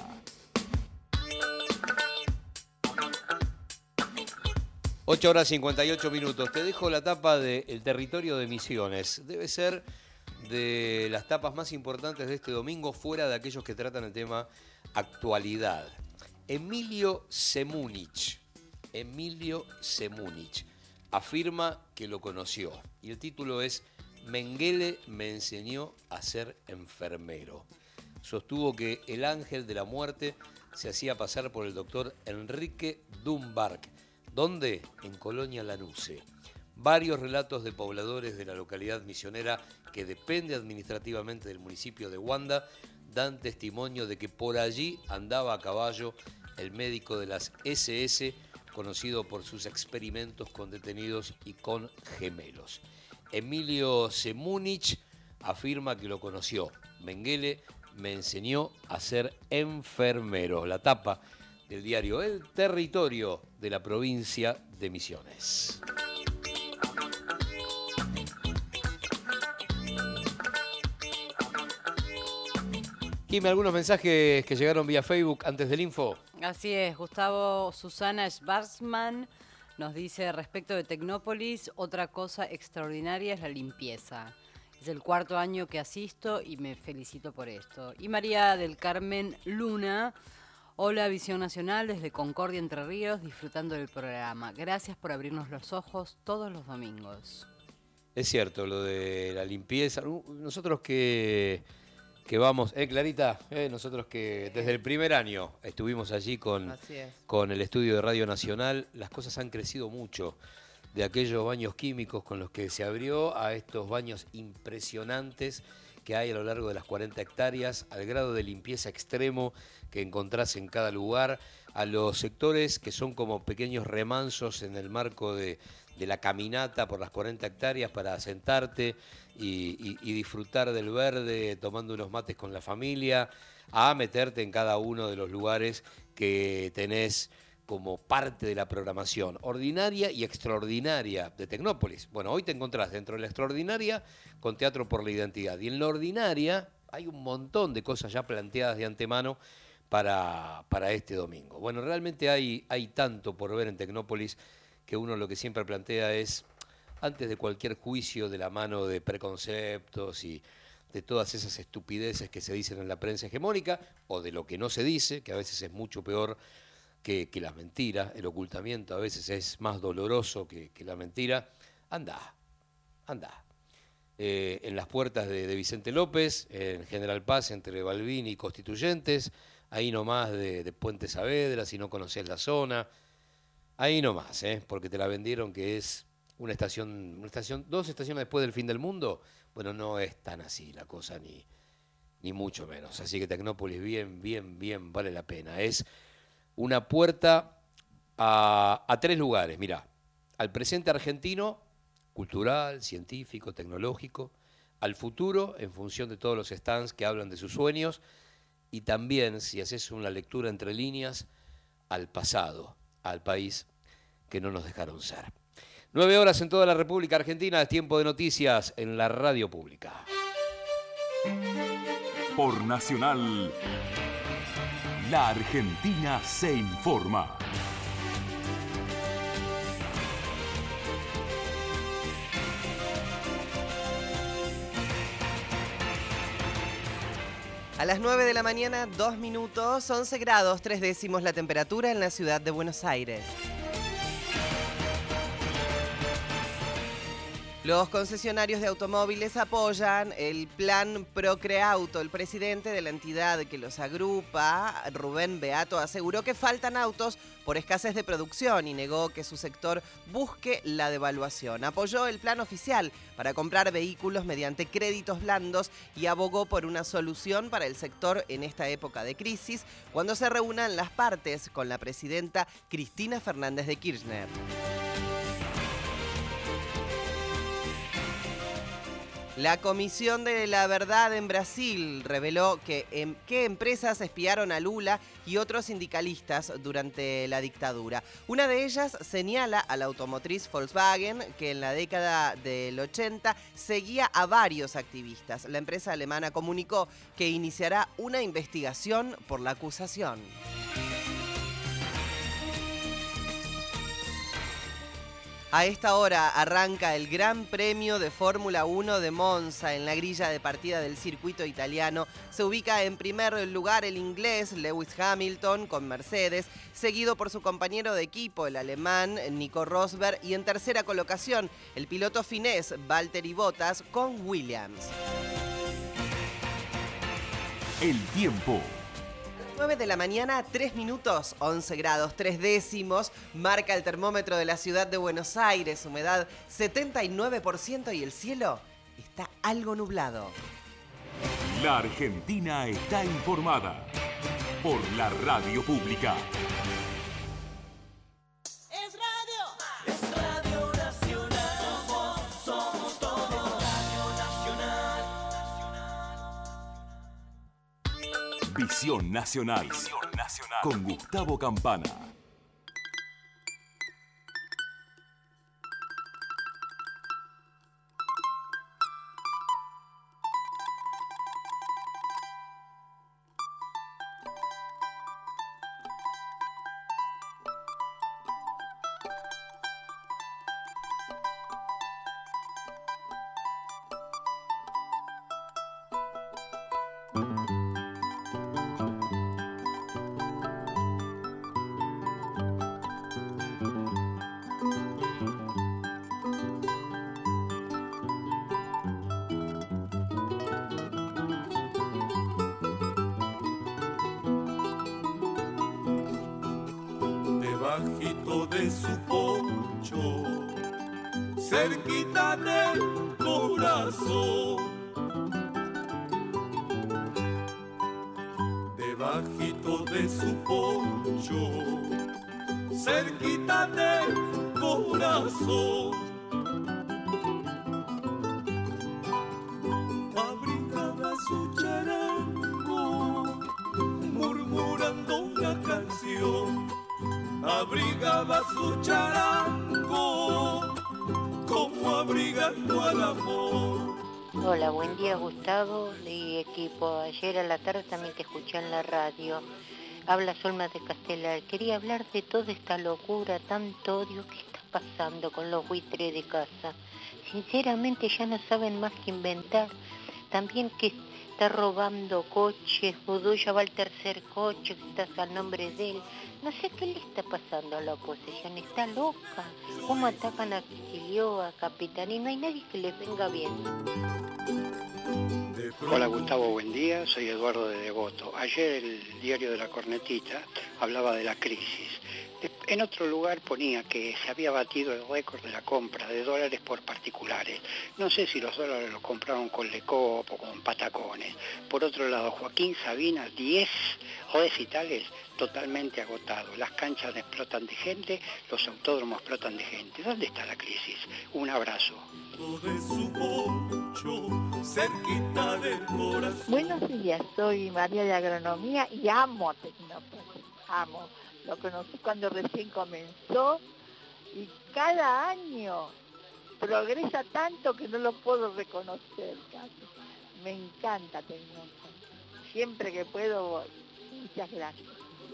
ocho horas cincuenta y ocho minutos. Te dejo la tapa de El Territorio de Misiones. Debe ser de las tapas más importantes de este domingo, fuera de aquellos que tratan el tema actualidad. Emilio Semunich, Emilio Semunich, afirma que lo conoció. Y el título es Mengele me enseñó a ser enfermero. Sostuvo que el ángel de la muerte se hacía pasar por el doctor Enrique Dunbark. ¿Dónde? En Colonia Lanuse. Varios relatos de pobladores de la localidad misionera que depende administrativamente del municipio de Huanda dan testimonio de que por allí andaba a caballo el médico de las ese ese, conocido por sus experimentos con detenidos y con gemelos. Emilio Semunich afirma que lo conoció. Mengele me enseñó a ser enfermero. La tapa del diario El Territorio de la provincia de Misiones. Dime algunos mensajes que llegaron vía Facebook antes del info. Así es, Gustavo Susana Schwarzman nos dice respecto de Tecnópolis, otra cosa extraordinaria es la limpieza. Es el cuarto año que asisto y me felicito por esto. Y María del Carmen Luna, hola Visión Nacional desde Concordia, Entre Ríos, disfrutando del programa. Gracias por abrirnos los ojos todos los domingos. Es cierto, lo de la limpieza. Nosotros que... que vamos, eh, Clarita, eh, nosotros que desde el primer año estuvimos allí con, con el estudio de Radio Nacional, las cosas han crecido mucho, de aquellos baños químicos con los que se abrió a estos baños impresionantes que hay a lo largo de las cuarenta hectáreas, al grado de limpieza extremo que encontrás en cada lugar, a los sectores que son como pequeños remansos en el marco de, de la caminata por las cuarenta hectáreas para sentarte y, y, y disfrutar del verde, tomando unos mates con la familia, a meterte en cada uno de los lugares que tenés como parte de la programación ordinaria y extraordinaria de Tecnópolis. Bueno, hoy te encontrás dentro de la extraordinaria con Teatro por la Identidad. Y en la ordinaria hay un montón de cosas ya planteadas de antemano para, para este domingo. Bueno, realmente hay, hay tanto por ver en Tecnópolis que uno lo que siempre plantea es, antes de cualquier juicio de la mano de preconceptos y de todas esas estupideces que se dicen en la prensa hegemónica, o de lo que no se dice, que a veces es mucho peor que, que la mentira, el ocultamiento a veces es más doloroso que, que la mentira, anda, anda. Eh, en las puertas de, de Vicente López, en General Paz, entre Balbín y Constituyentes, ahí nomás de, de Puente Saavedra, si no conocés la zona, ahí nomás, ¿eh? Porque te la vendieron que es una estación, una estación, dos estaciones después del fin del mundo. Bueno, no es tan así la cosa, ni, ni mucho menos. Así que Tecnópolis bien, bien, bien vale la pena. Es una puerta a, a tres lugares, mirá, al presente argentino, cultural, científico, tecnológico, al futuro, en función de todos los stands que hablan de sus sueños, y también, si haces una lectura entre líneas, al pasado, al país que no nos dejaron ser. Nueve horas en toda la República Argentina, es tiempo de noticias en la radio pública. Por Nacional, la Argentina se informa. A las nueve de la mañana, dos minutos, once grados, tres décimos la temperatura en la ciudad de Buenos Aires. Los concesionarios de automóviles apoyan el plan Procreauto. El presidente de la entidad que los agrupa, Rubén Beato, aseguró que faltan autos por escasez de producción y negó que su sector busque la devaluación. Apoyó el plan oficial para comprar vehículos mediante créditos blandos y abogó por una solución para el sector en esta época de crisis, cuando se reúnan las partes con la presidenta Cristina Fernández de Kirchner. La Comisión de la Verdad en Brasil reveló que, em, que empresas espiaron a Lula y otros sindicalistas durante la dictadura. Una de ellas señala a la automotriz Volkswagen, que en la década del ochenta seguía a varios activistas. La empresa alemana comunicó que iniciará una investigación por la acusación. A esta hora arranca el Gran Premio de Fórmula uno de Monza. En la grilla de partida del circuito italiano se ubica en primer lugar el inglés Lewis Hamilton con Mercedes, seguido por su compañero de equipo, el alemán Nico Rosberg, y en tercera colocación el piloto finés Valtteri Bottas con Williams. El tiempo. nueve de la mañana, tres minutos, once grados, tres décimos, marca el termómetro de la ciudad de Buenos Aires, humedad setenta y nueve por ciento y el cielo está algo nublado. La Argentina está informada por la radio pública. Es radio, es Radio Nacional, somos, somos todos Radio Nacional. Visión Nacional. Visión Nacional. Con Gustavo Campana. Debajito de su poncho, cerquita del corazón. Debajito de su poncho, cerquita del corazón. Abrigaba su charango, murmurando una canción. Abrigaba su charango, como abrigando al amor. Hola, buen día Gustavo y equipo. Ayer a la tarde también te escuché en la radio. Habla Solma de Castelar. Quería hablar de toda esta locura, tanto odio que está pasando con los buitres de casa. Sinceramente ya no saben más que inventar. También que está robando coches, Vudú ya va el tercer coche que está al nombre de él. No sé qué le está pasando a la oposición, está loca. ¿Cómo atacan a Kicillof, a Capitán? Y no hay nadie que les venga bien. Hola Gustavo, buen día, soy Eduardo de Devoto. Ayer el diario de La Cornetita hablaba de la crisis. En otro lugar ponía que se había batido el récord de la compra de dólares por particulares. No sé si los dólares los compraron con Lecop o con Patacones. Por otro lado, Joaquín Sabina, diez recitales totalmente agotados. Las canchas explotan de gente, los autódromos explotan de gente. ¿Dónde está la crisis? Un abrazo. Buenos días, soy María de Agronomía y amo a Tecnópolis, amo. Lo conocí cuando recién comenzó y cada año progresa tanto que no lo puedo reconocer casi. Me encanta Tecnópolis. Siempre que puedo voy. Muchas gracias.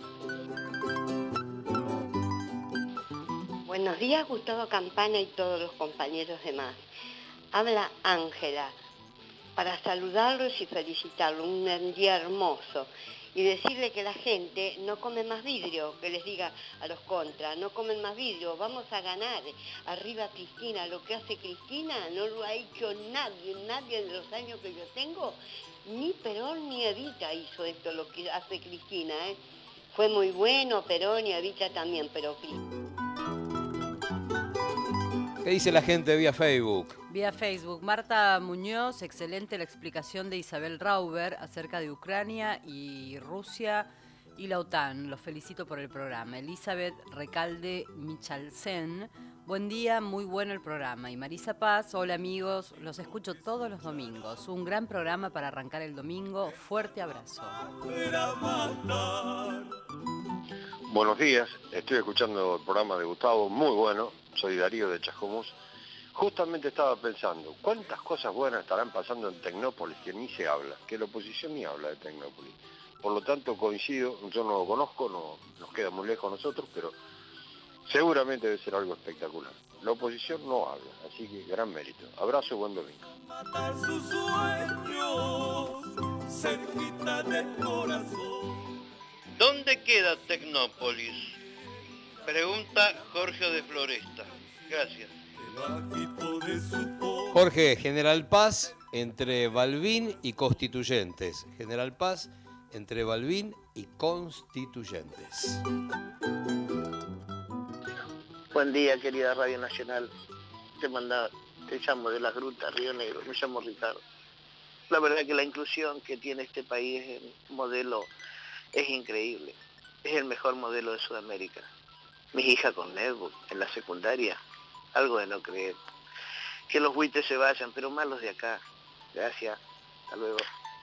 Buenos días, Gustavo Campana y todos los compañeros demás. Habla Ángela, para saludarlos y felicitarlos, un día hermoso. Y decirle que la gente no come más vidrio, que les diga a los contras, no comen más vidrio, vamos a ganar. Arriba Cristina, lo que hace Cristina no lo ha hecho nadie, nadie de los años que yo tengo, ni Perón ni Evita hizo esto, lo que hace Cristina, ¿eh? Fue muy bueno Perón y Evita también, pero... ¿Qué dice la gente vía Facebook? Vía Facebook, Marta Muñoz, excelente la explicación de Isabel Rauber acerca de Ucrania y Rusia y la OTAN. Los felicito por el programa. Elizabeth Recalde Michalsen, Buen día, muy bueno el programa. Y Marisa Paz, hola amigos, los escucho todos los domingos. Un gran programa para arrancar el domingo. Fuerte abrazo. Buenos días, estoy escuchando el programa de Gustavo, muy bueno. Soy Darío de Chascomús. Justamente estaba pensando, ¿cuántas cosas buenas estarán pasando en Tecnópolis que ni se habla? Que la oposición ni habla de Tecnópolis. Por lo tanto, coincido, yo no lo conozco, no, nos queda muy lejos a nosotros, pero seguramente debe ser algo espectacular. La oposición no habla, así que gran mérito. Abrazo y buen domingo. Matar sus sueños cerquita del corazón. ¿Dónde queda Tecnópolis? Pregunta Jorge de Floresta. Gracias. Jorge, General Paz entre Balbín y Constituyentes. General Paz entre Balbín y Constituyentes. Buen día, querida Radio Nacional. Te manda, te llamo de las Grutas, Río Negro. Me llamo Ricardo. La verdad que la inclusión que tiene este país en modelo es increíble. Es el mejor modelo de Sudamérica. Mi hija con netbook en la secundaria, algo de no creer. Que los buitres se vayan, pero más los de acá. Gracias. Hasta luego.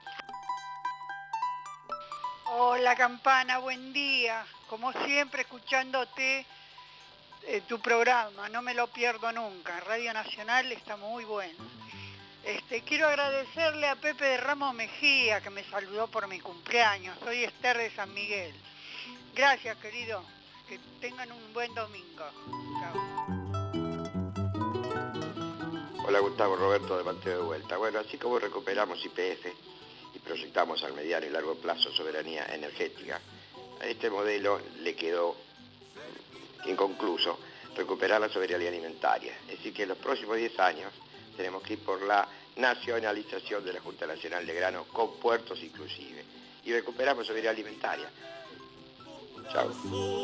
Hola Campana, buen día. Como siempre escuchándote eh, tu programa, no me lo pierdo nunca. Radio Nacional está muy bueno. Este, quiero agradecerle a Pepe de Ramos Mejía que me saludó por mi cumpleaños. Soy Esther de San Miguel. Gracias, querido. Que tengan un buen domingo. Chao. Hola Gustavo, Roberto de Manteo de vuelta. Bueno, así como recuperamos I P F y proyectamos al mediano y largo plazo soberanía energética, a este modelo le quedó inconcluso recuperar la soberanía alimentaria. Es decir, que en los próximos diez años tenemos que ir por la nacionalización de la Junta Nacional de Grano, con puertos inclusive. Y recuperamos soberanía alimentaria. Chao.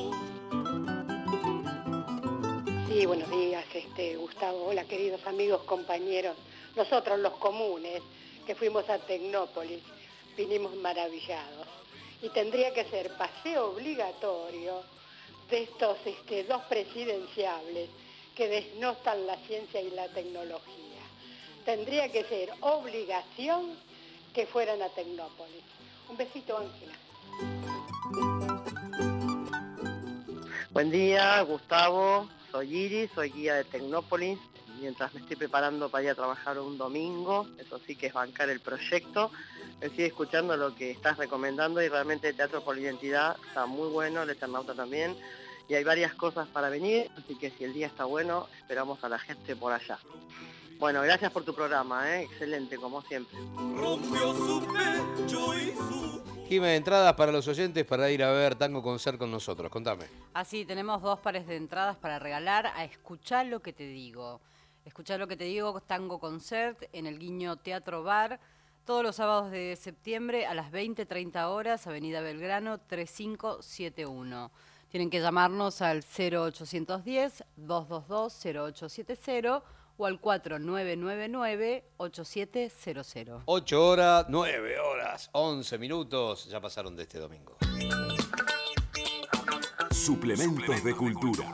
Sí, buenos días, este, Gustavo. Hola, queridos amigos, compañeros. Nosotros, los comunes, que fuimos a Tecnópolis, vinimos maravillados. Y tendría que ser paseo obligatorio de estos este, dos presidenciables que desnostan la ciencia y la tecnología. Tendría que ser obligación que fueran a Tecnópolis. Un besito, Ángela. Buen día, Gustavo. Soy Iris, soy guía de Tecnópolis. Mientras me estoy preparando para ir a trabajar un domingo, eso sí que es bancar el proyecto, me sigue escuchando lo que estás recomendando y realmente el Teatro por la Identidad está muy bueno, el Eternauta también, y hay varias cosas para venir, así que si el día está bueno, esperamos a la gente por allá. Bueno, gracias por tu programa, ¿eh? Excelente, como siempre. Rompió su pecho y su... Jimé, entradas para los oyentes para ir a ver Tango Concert con nosotros, contame. Así, tenemos dos pares de entradas para regalar a Escuchar lo que te digo. Escuchar lo que te digo, Tango Concert en el Guiño Teatro Bar, todos los sábados de septiembre a las veinte treinta horas, Avenida Belgrano tres cinco siete uno. Tienen que llamarnos al cero ochocientos diez, doscientos veintidós, cero ocho siete cero o al cuatro nueve nueve nueve, ocho siete cero cero. ocho horas, nueve horas, once minutos, ya pasaron de este domingo. Suplementos de cultura.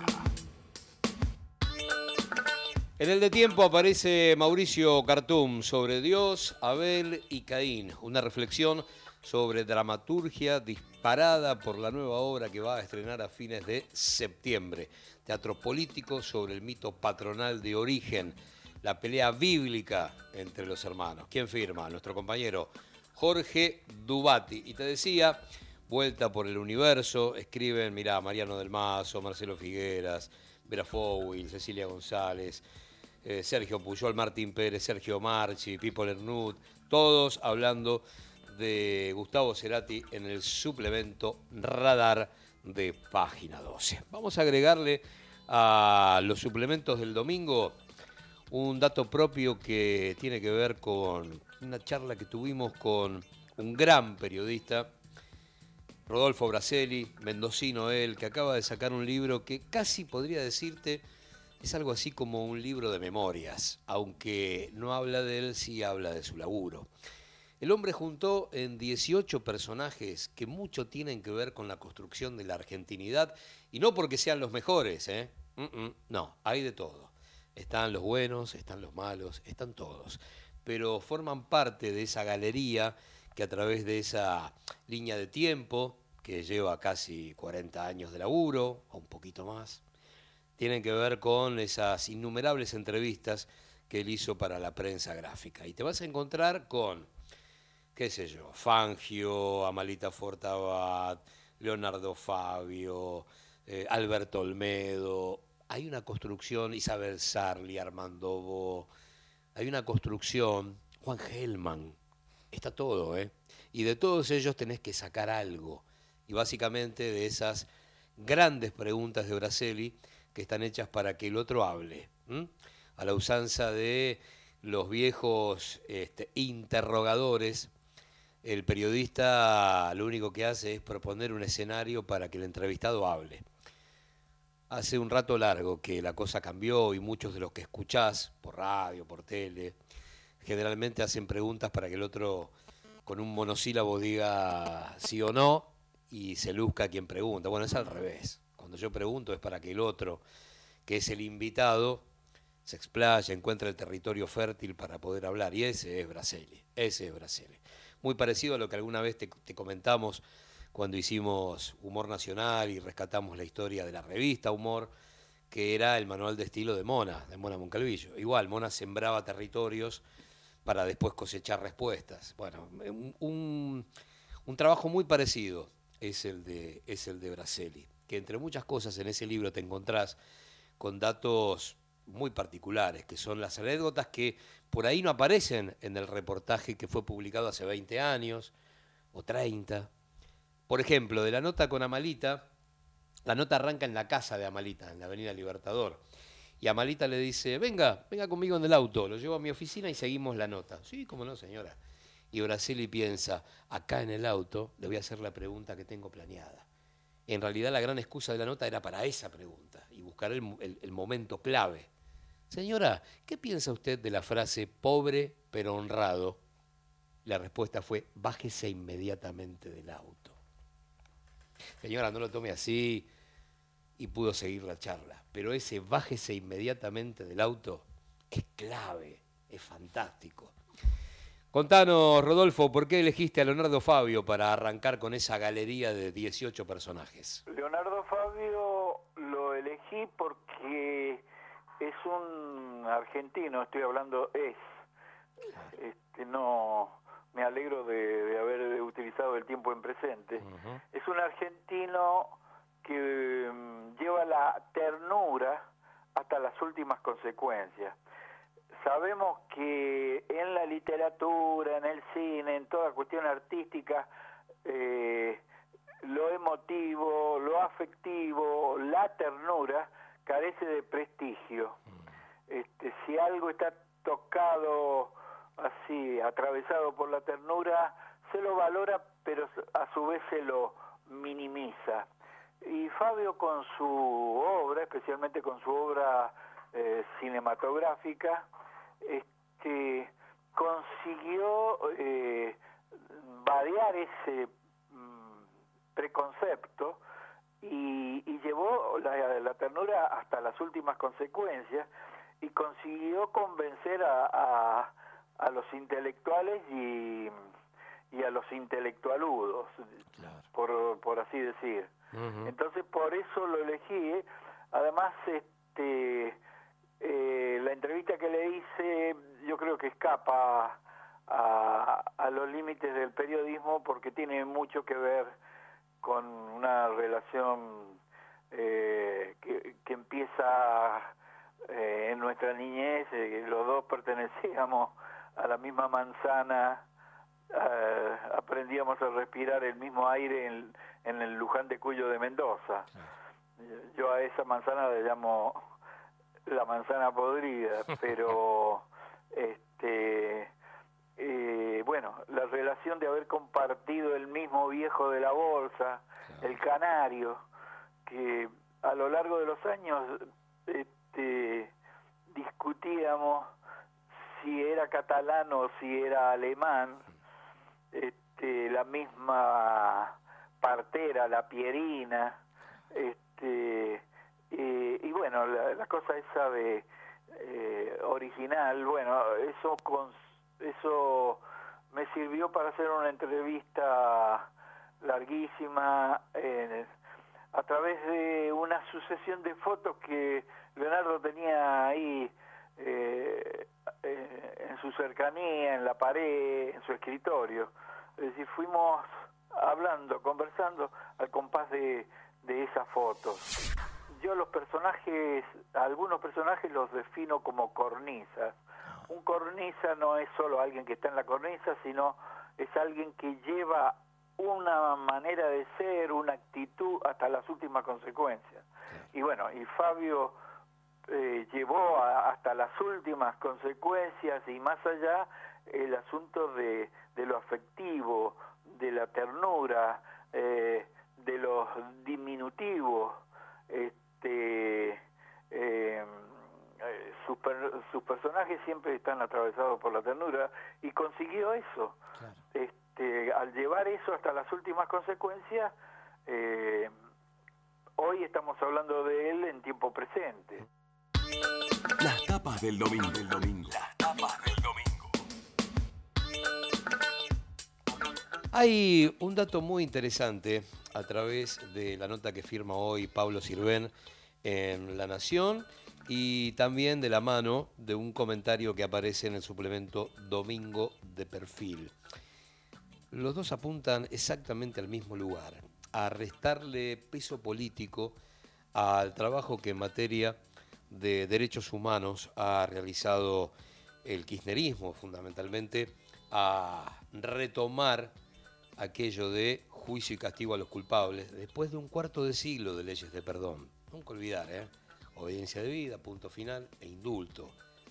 En el de tiempo aparece Mauricio Cartum sobre Dios, Abel y Caín, una reflexión sobre dramaturgia disparada por la nueva obra que va a estrenar a fines de septiembre. Teatro político sobre el mito patronal de origen, la pelea bíblica entre los hermanos. ¿Quién firma? Nuestro compañero Jorge Dubati. Y te decía, vuelta por el universo, escriben, mirá, Mariano del Mazo, Marcelo Figueras, Vera Fowil, Cecilia González, eh, Sergio Puyol, Martín Pérez, Sergio Marchi, Pipo Lernud, todos hablando de Gustavo Cerati en el suplemento Radar de Página doce. Vamos a agregarle a los suplementos del domingo un dato propio que tiene que ver con una charla que tuvimos con un gran periodista, Rodolfo Braselli, mendocino él, que acaba de sacar un libro que casi podría decirte es algo así como un libro de memorias, aunque no habla de él, sí habla de su laburo. El hombre juntó en dieciocho personajes que mucho tienen que ver con la construcción de la argentinidad, y no porque sean los mejores, ¿eh? Mm, mm, no, hay de todo. Están los buenos, están los malos, están todos. Pero forman parte de esa galería que a través de esa línea de tiempo, que lleva casi cuarenta años de laburo, o un poquito más, tienen que ver con esas innumerables entrevistas que él hizo para la prensa gráfica. Y te vas a encontrar con, qué sé yo, Fangio, Amalita Fortabat, Leonardo Fabio, eh, Alberto Olmedo. Hay una construcción, Isabel Sarli, Armando Bo, hay una construcción, Juan Gelman, está todo, ¿eh? Y de todos ellos tenés que sacar algo. Y básicamente de esas grandes preguntas de Braceli que están hechas para que el otro hable, ¿m? A la usanza de los viejos este, interrogadores, el periodista lo único que hace es proponer un escenario para que el entrevistado hable. Hace un rato largo que la cosa cambió y muchos de los que escuchás por radio, por tele, generalmente hacen preguntas para que el otro con un monosílabo diga sí o no y se luzca quien pregunta. Bueno, es al revés. Cuando yo pregunto es para que el otro, que es el invitado, se explaya, encuentre el territorio fértil para poder hablar. Y ese es Braceli, ese es Braceli. Muy parecido a lo que alguna vez te, te comentamos cuando hicimos Humor Nacional y rescatamos la historia de la revista Humor, que era el manual de estilo de Mona, de Mona Moncalvillo. Igual, Mona sembraba territorios para después cosechar respuestas. Bueno, un, un, un trabajo muy parecido es el de, es el de Braceli, que entre muchas cosas en ese libro te encontrás con datos muy particulares, que son las anécdotas que por ahí no aparecen en el reportaje que fue publicado hace veinte años o treinta. Por ejemplo, de la nota con Amalita, la nota arranca en la casa de Amalita, en la Avenida Libertador. Y Amalita le dice, venga, venga conmigo en el auto, lo llevo a mi oficina y seguimos la nota. Sí, cómo no, señora. Y Braceli piensa, acá en el auto le voy a hacer la pregunta que tengo planeada. En realidad la gran excusa de la nota era para esa pregunta y buscar el, el, el momento clave. Señora, ¿qué piensa usted de la frase pobre pero honrado? La respuesta fue, bájese inmediatamente del auto. Señora, no lo tome así, y pudo seguir la charla. Pero ese bájese inmediatamente del auto es clave, es fantástico. Contanos, Rodolfo, ¿por qué elegiste a Leonardo Fabio para arrancar con esa galería de dieciocho personajes? Leonardo Fabio lo elegí porque es un argentino, estoy hablando es. Este, no, me alegro de, de haber utilizado el tiempo en presente. Uh-huh. Es un argentino que um, lleva la ternura hasta las últimas consecuencias. Sabemos que en la literatura, en el cine, en toda cuestión artística, eh, lo emotivo, lo afectivo, la ternura carece de prestigio. Este, si algo está tocado así, atravesado por la ternura, se lo valora, pero a su vez se lo minimiza. Y Fabio con su obra, especialmente con su obra eh, cinematográfica, este, consiguió eh, variar ese mm, preconcepto y, y llevó la, la ternura hasta las últimas consecuencias y consiguió convencer a, a, a los intelectuales y, y a los intelectualudos, claro. por, por así decir. Uh-huh. Entonces por eso lo elegí. Además, este eh, la entrevista que le hice yo creo que escapa a, a los límites del periodismo porque tiene mucho que ver con una relación eh, que, que empieza eh, en nuestra niñez. Eh, los dos pertenecíamos a la misma manzana, eh, aprendíamos a respirar el mismo aire en, en el Luján de Cuyo de Mendoza. Yo a esa manzana le llamo la manzana podrida, pero este eh, bueno, la relación de haber compartido el mismo viejo de la bolsa, el canario, que a lo largo de los años este, discutíamos si era catalán o si era alemán, este, la misma partera, la Pierina, este, Eh, y bueno, la, la cosa esa de eh, original, bueno, eso con, eso me sirvió para hacer una entrevista larguísima eh, a través de una sucesión de fotos que Leonardo tenía ahí eh, eh, en su cercanía, en la pared, en su escritorio. Es decir, fuimos hablando, conversando al compás de, de esas fotos. Yo los personajes, algunos personajes los defino como cornisas. Un cornisa no es solo alguien que está en la cornisa, sino es alguien que lleva una manera de ser, una actitud hasta las últimas consecuencias. Y bueno, y Fabio eh, llevó a, hasta las últimas consecuencias y más allá el asunto de, de lo afectivo, de la ternura, eh, de los diminutivos, este, eh, sus, per, sus personajes siempre están atravesados por la ternura y consiguió eso. Claro. Este, al llevar eso hasta las últimas consecuencias, eh, hoy estamos hablando de él en tiempo presente. Las tapas del domingo. Del domingo. Las tapas del domingo. Hay un dato muy interesante a través de la nota que firma hoy Pablo Sirven en La Nación y también de la mano de un comentario que aparece en el suplemento Domingo de Perfil. Los dos apuntan exactamente al mismo lugar, a restarle peso político al trabajo que en materia de derechos humanos ha realizado el kirchnerismo, fundamentalmente, a retomar aquello de juicio y castigo a los culpables, después de un cuarto de siglo de leyes de perdón. Nunca olvidar, ¿eh? Obediencia debida, punto final e indulto.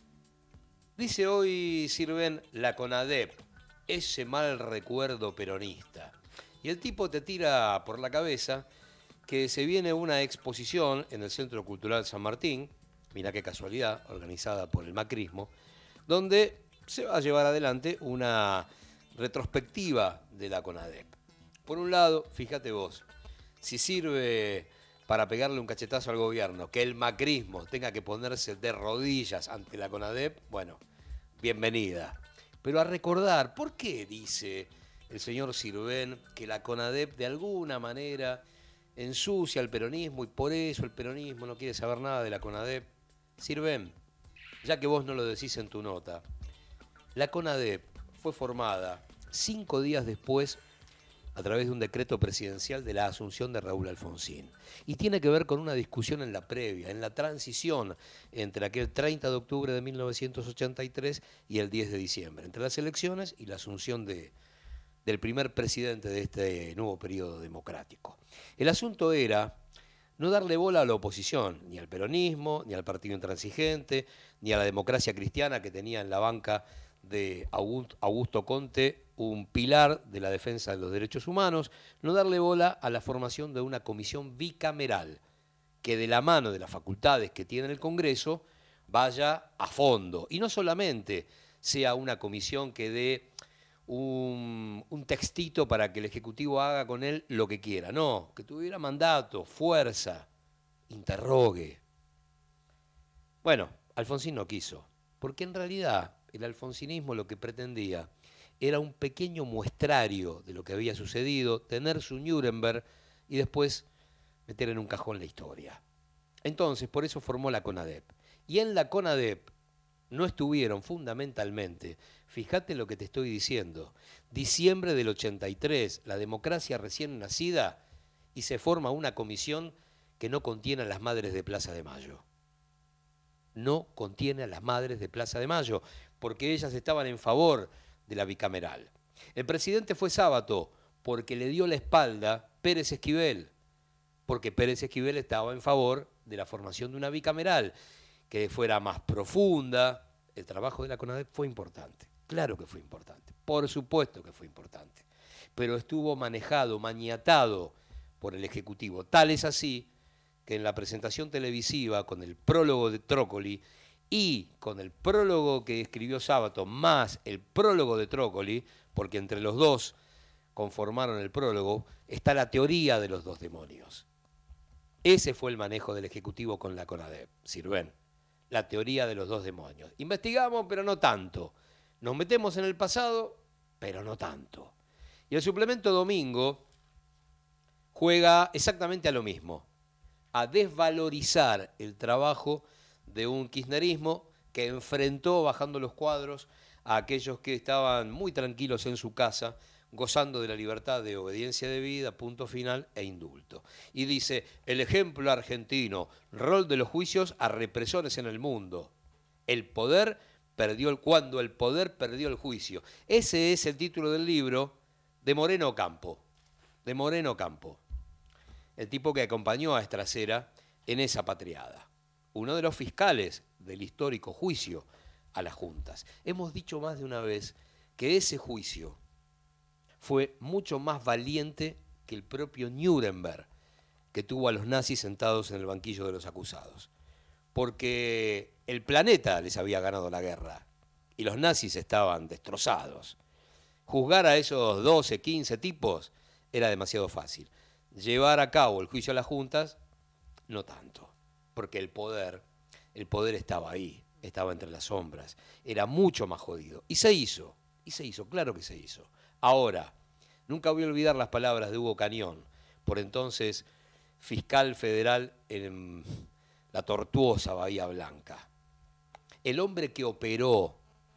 Dice hoy Sirven la CONADEP, ese mal recuerdo peronista. Y el tipo te tira por la cabeza que se viene una exposición en el Centro Cultural San Martín, mirá qué casualidad, organizada por el macrismo, donde se va a llevar adelante una retrospectiva de la CONADEP. Por un lado, fíjate vos, si sirve para pegarle un cachetazo al gobierno, que el macrismo tenga que ponerse de rodillas ante la CONADEP, bueno, bienvenida. Pero a recordar, ¿por qué dice el señor Sirven que la CONADEP de alguna manera ensucia al peronismo y por eso el peronismo no quiere saber nada de la CONADEP? Sirven, ya que vos no lo decís en tu nota, la CONADEP fue formada cinco días después a través de un decreto presidencial de la asunción de Raúl Alfonsín. Y tiene que ver con una discusión en la previa, en la transición entre aquel treinta de octubre de mil novecientos ochenta y tres y el diez de diciembre, entre las elecciones y la asunción de, del primer presidente de este nuevo periodo democrático. El asunto era no darle bola a la oposición, ni al peronismo, ni al partido intransigente, ni a la democracia cristiana que tenía en la banca de Augusto Conte, un pilar de la defensa de los derechos humanos, no darle bola a la formación de una comisión bicameral que de la mano de las facultades que tiene el Congreso vaya a fondo. Y no solamente sea una comisión que dé un, un textito para que el Ejecutivo haga con él lo que quiera, no, que tuviera mandato, fuerza, interrogue. Bueno, Alfonsín no quiso, porque en realidad el alfonsinismo lo que pretendía era un pequeño muestrario de lo que había sucedido, tener su Nuremberg y después meter en un cajón la historia. Entonces, por eso formó la CONADEP. Y en la CONADEP no estuvieron fundamentalmente, fíjate lo que te estoy diciendo, diciembre del ochenta y tres, la democracia recién nacida, y se forma una comisión que no contiene a las madres de Plaza de Mayo. No contiene a las madres de Plaza de Mayo, porque ellas estaban en favor de la bicameral. El presidente fue Sábato porque le dio la espalda Pérez Esquivel, porque Pérez Esquivel estaba en favor de la formación de una bicameral que fuera más profunda. El trabajo de la CONADEP fue importante, claro que fue importante, por supuesto que fue importante, pero estuvo manejado, maniatado por el Ejecutivo. Tal es así que en la presentación televisiva con el prólogo de Trócoli y con el prólogo que escribió Sábato, más el prólogo de Trócoli, porque entre los dos conformaron el prólogo, está la teoría de los dos demonios. Ese fue el manejo del Ejecutivo con la CONADEP, Sirven. La teoría de los dos demonios. Investigamos, pero no tanto. Nos metemos en el pasado, pero no tanto. Y el suplemento domingo juega exactamente a lo mismo, a desvalorizar el trabajo de un kirchnerismo que enfrentó, bajando los cuadros, a aquellos que estaban muy tranquilos en su casa, gozando de la libertad de obediencia debida, punto final e indulto. Y dice, el ejemplo argentino, rol de los juicios a represores en el mundo. El poder perdió el, cuando el poder perdió el juicio. Ese es el título del libro de Moreno Campo. De Moreno Campo. El tipo que acompañó a Estracera en esa patriada. Uno de los fiscales del histórico juicio a las juntas. Hemos dicho más de una vez que ese juicio fue mucho más valiente que el propio Nuremberg, que tuvo a los nazis sentados en el banquillo de los acusados. Porque el planeta les había ganado la guerra y los nazis estaban destrozados. Juzgar a esos doce, quince tipos era demasiado fácil. Llevar a cabo el juicio a las juntas, no tanto. Porque el poder, el poder estaba ahí, estaba entre las sombras. Era mucho más jodido. Y se hizo, y se hizo, claro que se hizo. Ahora, nunca voy a olvidar las palabras de Hugo Cañón, por entonces fiscal federal en la tortuosa Bahía Blanca. El hombre que operó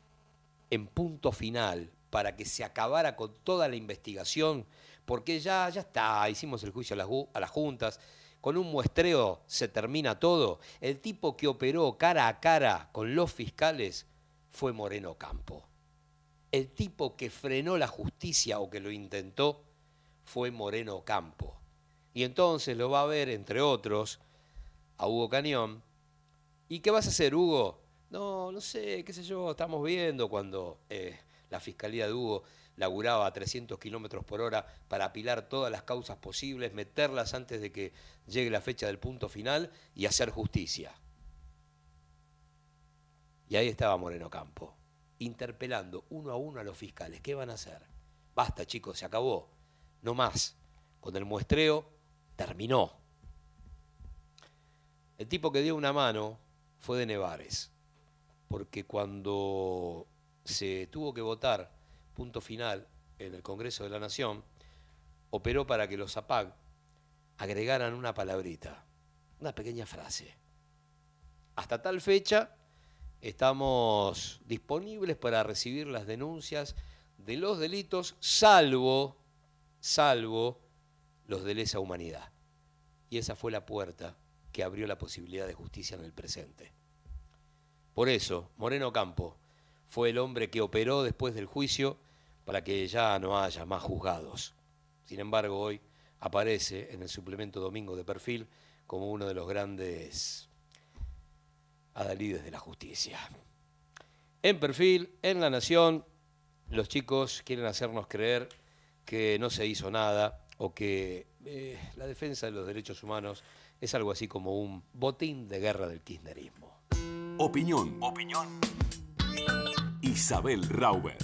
en punto final para que se acabara con toda la investigación, porque ya, ya está, hicimos el juicio a las, a las juntas, con un muestreo se termina todo. El tipo que operó cara a cara con los fiscales fue Moreno Campo. El tipo que frenó la justicia o que lo intentó fue Moreno Campo. Y entonces lo va a ver, entre otros, a Hugo Cañón. ¿Y qué vas a hacer, Hugo? No, no sé, qué sé yo, estamos viendo cuando eh, la fiscalía de Hugo laburaba a trescientos kilómetros por hora para apilar todas las causas posibles, meterlas antes de que llegue la fecha del punto final y hacer justicia. Y ahí estaba Moreno Campo, interpelando uno a uno a los fiscales. ¿Qué van a hacer? Basta, chicos, se acabó. No más. Con el muestreo terminó. El tipo que dio una mano fue de Nevares, porque cuando se tuvo que votar punto final en el Congreso de la Nación, operó para que los A P A C agregaran una palabrita, una pequeña frase. Hasta tal fecha estamos disponibles para recibir las denuncias de los delitos, salvo, salvo los de lesa humanidad. Y esa fue la puerta que abrió la posibilidad de justicia en el presente. Por eso, Moreno Campo fue el hombre que operó después del juicio para que ya no haya más juzgados. Sin embargo, hoy aparece en el suplemento Domingo de Perfil como uno de los grandes adalides de la justicia. En Perfil, en La Nación, los chicos quieren hacernos creer que no se hizo nada o que eh, la defensa de los derechos humanos es algo así como un botín de guerra del kirchnerismo. Opinión. Opinión. Isabel Rauber.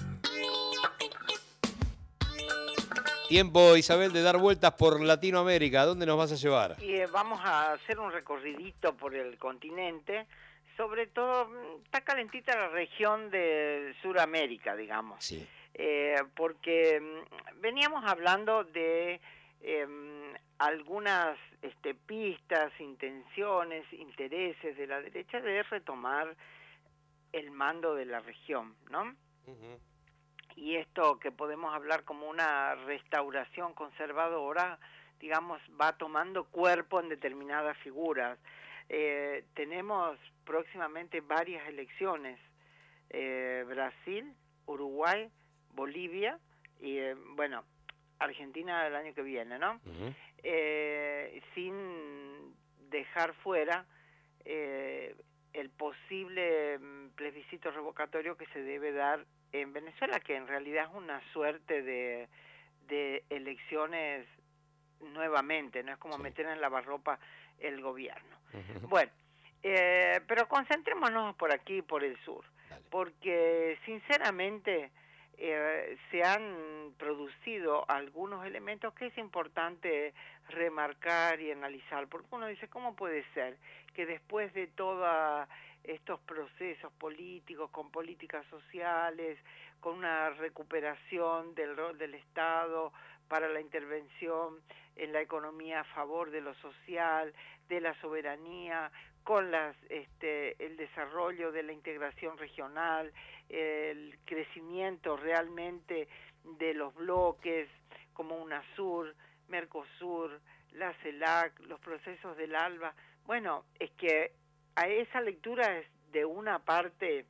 Tiempo, Isabel, de dar vueltas por Latinoamérica. ¿A dónde nos vas a llevar? Y eh, vamos a hacer un recorridito por el continente. Sobre todo, está calentita la región de Sudamérica, digamos. Sí. Eh, porque mm, veníamos hablando de eh, algunas este, pistas, intenciones, intereses de la derecha de retomar el mando de la región, ¿no? Uh-huh. Y esto que podemos hablar como una restauración conservadora, digamos, va tomando cuerpo en determinadas figuras. Eh, tenemos próximamente varias elecciones, eh, Brasil, Uruguay, Bolivia y, eh, bueno, Argentina el año que viene, ¿no? Uh-huh. Eh, sin dejar fuera eh, el posible plebiscito revocatorio que se debe dar en Venezuela, que en realidad es una suerte de, de elecciones nuevamente, no es como sí. meter en lavarropa el gobierno. Uh-huh. Bueno, eh, pero concentrémonos por aquí, por el sur, Dale. porque sinceramente eh, se han producido algunos elementos que es importante remarcar y analizar, porque uno dice, ¿cómo puede ser que después de todos estos procesos políticos, con políticas sociales, con una recuperación del rol del Estado para la intervención en la economía a favor de lo social, de la soberanía, con las, este, el desarrollo de la integración regional, el crecimiento realmente de los bloques como UNASUR, Mercosur, la CELAC, los procesos del ALBA? Bueno, es que a esa lectura es de una parte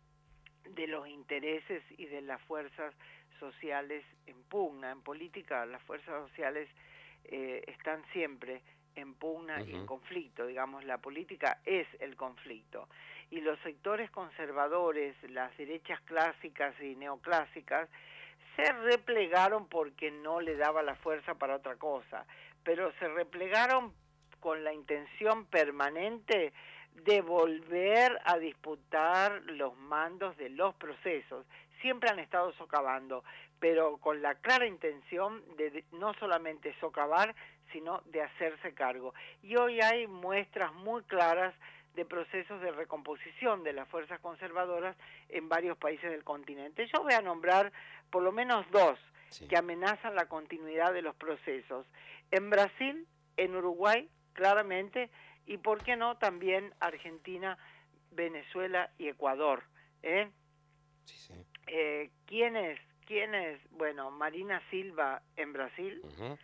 de los intereses y de las fuerzas sociales en pugna. En política las fuerzas sociales eh, están siempre en pugna uh-huh. y en conflicto, digamos, la política es el conflicto. Y los sectores conservadores, las derechas clásicas y neoclásicas, se replegaron porque no le daba la fuerza para otra cosa, pero se replegaron con la intención permanente de volver a disputar los mandos de los procesos. Siempre han estado socavando, pero con la clara intención de no solamente socavar, sino de hacerse cargo. Y hoy hay muestras muy claras de procesos de recomposición de las fuerzas conservadoras en varios países del continente. Yo voy a nombrar por lo menos dos sí. que amenazan la continuidad de los procesos. En Brasil, en Uruguay, claramente, y por qué no también Argentina, Venezuela y Ecuador. ¿eh? Sí, sí. Eh, ¿Quiénes? ¿Quiénes? Bueno, Marina Silva en Brasil, uh-huh.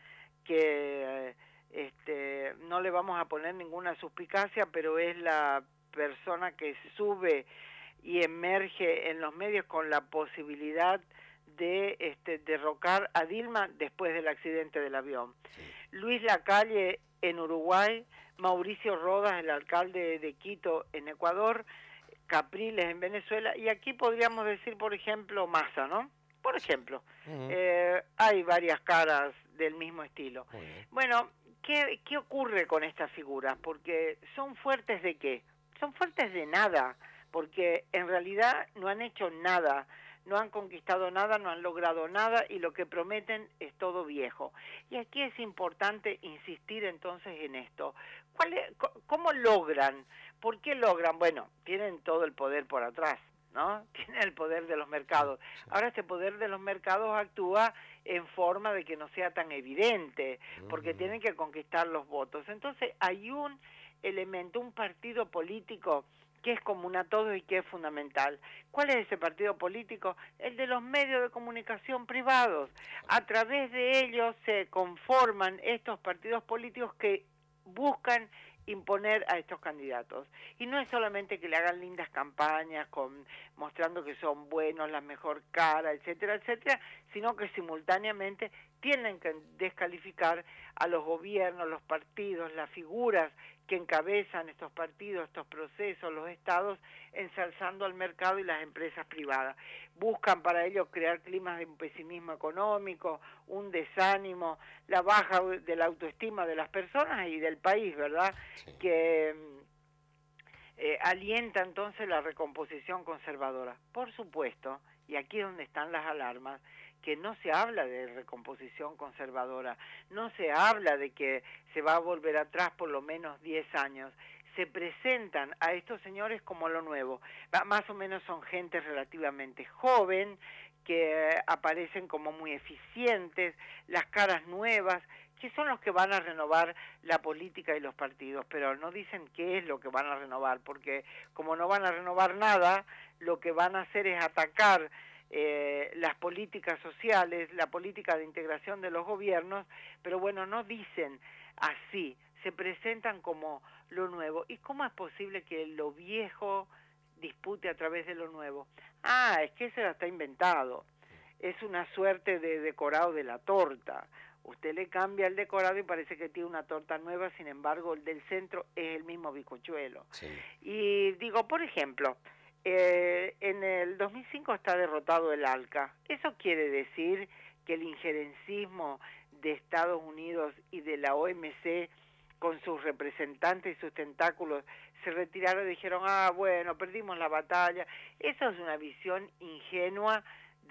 que este, no le vamos a poner ninguna suspicacia, pero es la persona que sube y emerge en los medios con la posibilidad de este, derrocar a Dilma después del accidente del avión. Sí. Luis Lacalle en Uruguay, Mauricio Rodas, el alcalde de Quito en Ecuador, Capriles en Venezuela, y aquí podríamos decir, por ejemplo, Massa, ¿no? Por ejemplo, uh-huh. eh, hay varias caras del mismo estilo. Uh-huh. Bueno, ¿qué, ¿qué ocurre con estas figuras? Porque son fuertes de qué? Son fuertes de nada, porque en realidad no han hecho nada, no han conquistado nada, no han logrado nada, y lo que prometen es todo viejo. Y aquí es importante insistir entonces en esto. ¿Cuál es, ¿Cómo logran? ¿Por qué logran? Bueno, tienen todo el poder por atrás, ¿no? Tienen el poder de los mercados. Ahora este poder de los mercados actúa en forma de que no sea tan evidente, porque tienen que conquistar los votos. Entonces hay un elemento, un partido político que es común a todos y que es fundamental. ¿Cuál es ese partido político? El de los medios de comunicación privados. A través de ellos se conforman estos partidos políticos que buscan imponer a estos candidatos. Y no es solamente que le hagan lindas campañas con mostrando que son buenos, la mejor cara, etcétera, etcétera, sino que simultáneamente tienen que descalificar a los gobiernos, los partidos, las figuras que encabezan estos partidos, estos procesos, los estados, ensalzando al mercado y las empresas privadas. Buscan para ello crear climas de un pesimismo económico, un desánimo, la baja de la autoestima de las personas y del país, ¿verdad? Sí. Que eh, alienta entonces la recomposición conservadora. Por supuesto, y aquí es donde están las alarmas, que no se habla de recomposición conservadora, no se habla de que se va a volver atrás por lo menos diez años. Se presentan a estos señores como lo nuevo. Más o menos son gente relativamente joven, que aparecen como muy eficientes, las caras nuevas, que son los que van a renovar la política y los partidos, pero no dicen qué es lo que van a renovar, porque como no van a renovar nada, lo que van a hacer es atacar Eh, las políticas sociales, la política de integración de los gobiernos, pero bueno, no dicen así, se presentan como lo nuevo. ¿Y cómo es posible que lo viejo dispute a través de lo nuevo? Ah, es que eso ya está inventado, es una suerte de decorado de la torta. Usted le cambia el decorado y parece que tiene una torta nueva, sin embargo el del centro es el mismo bizcochuelo. Sí. Y digo, por ejemplo, Eh, en el dos mil cinco está derrotado el ALCA. Eso quiere decir que el injerencismo de Estados Unidos y de la O M C con sus representantes y sus tentáculos se retiraron y dijeron, ah, bueno, perdimos la batalla. Eso es una visión ingenua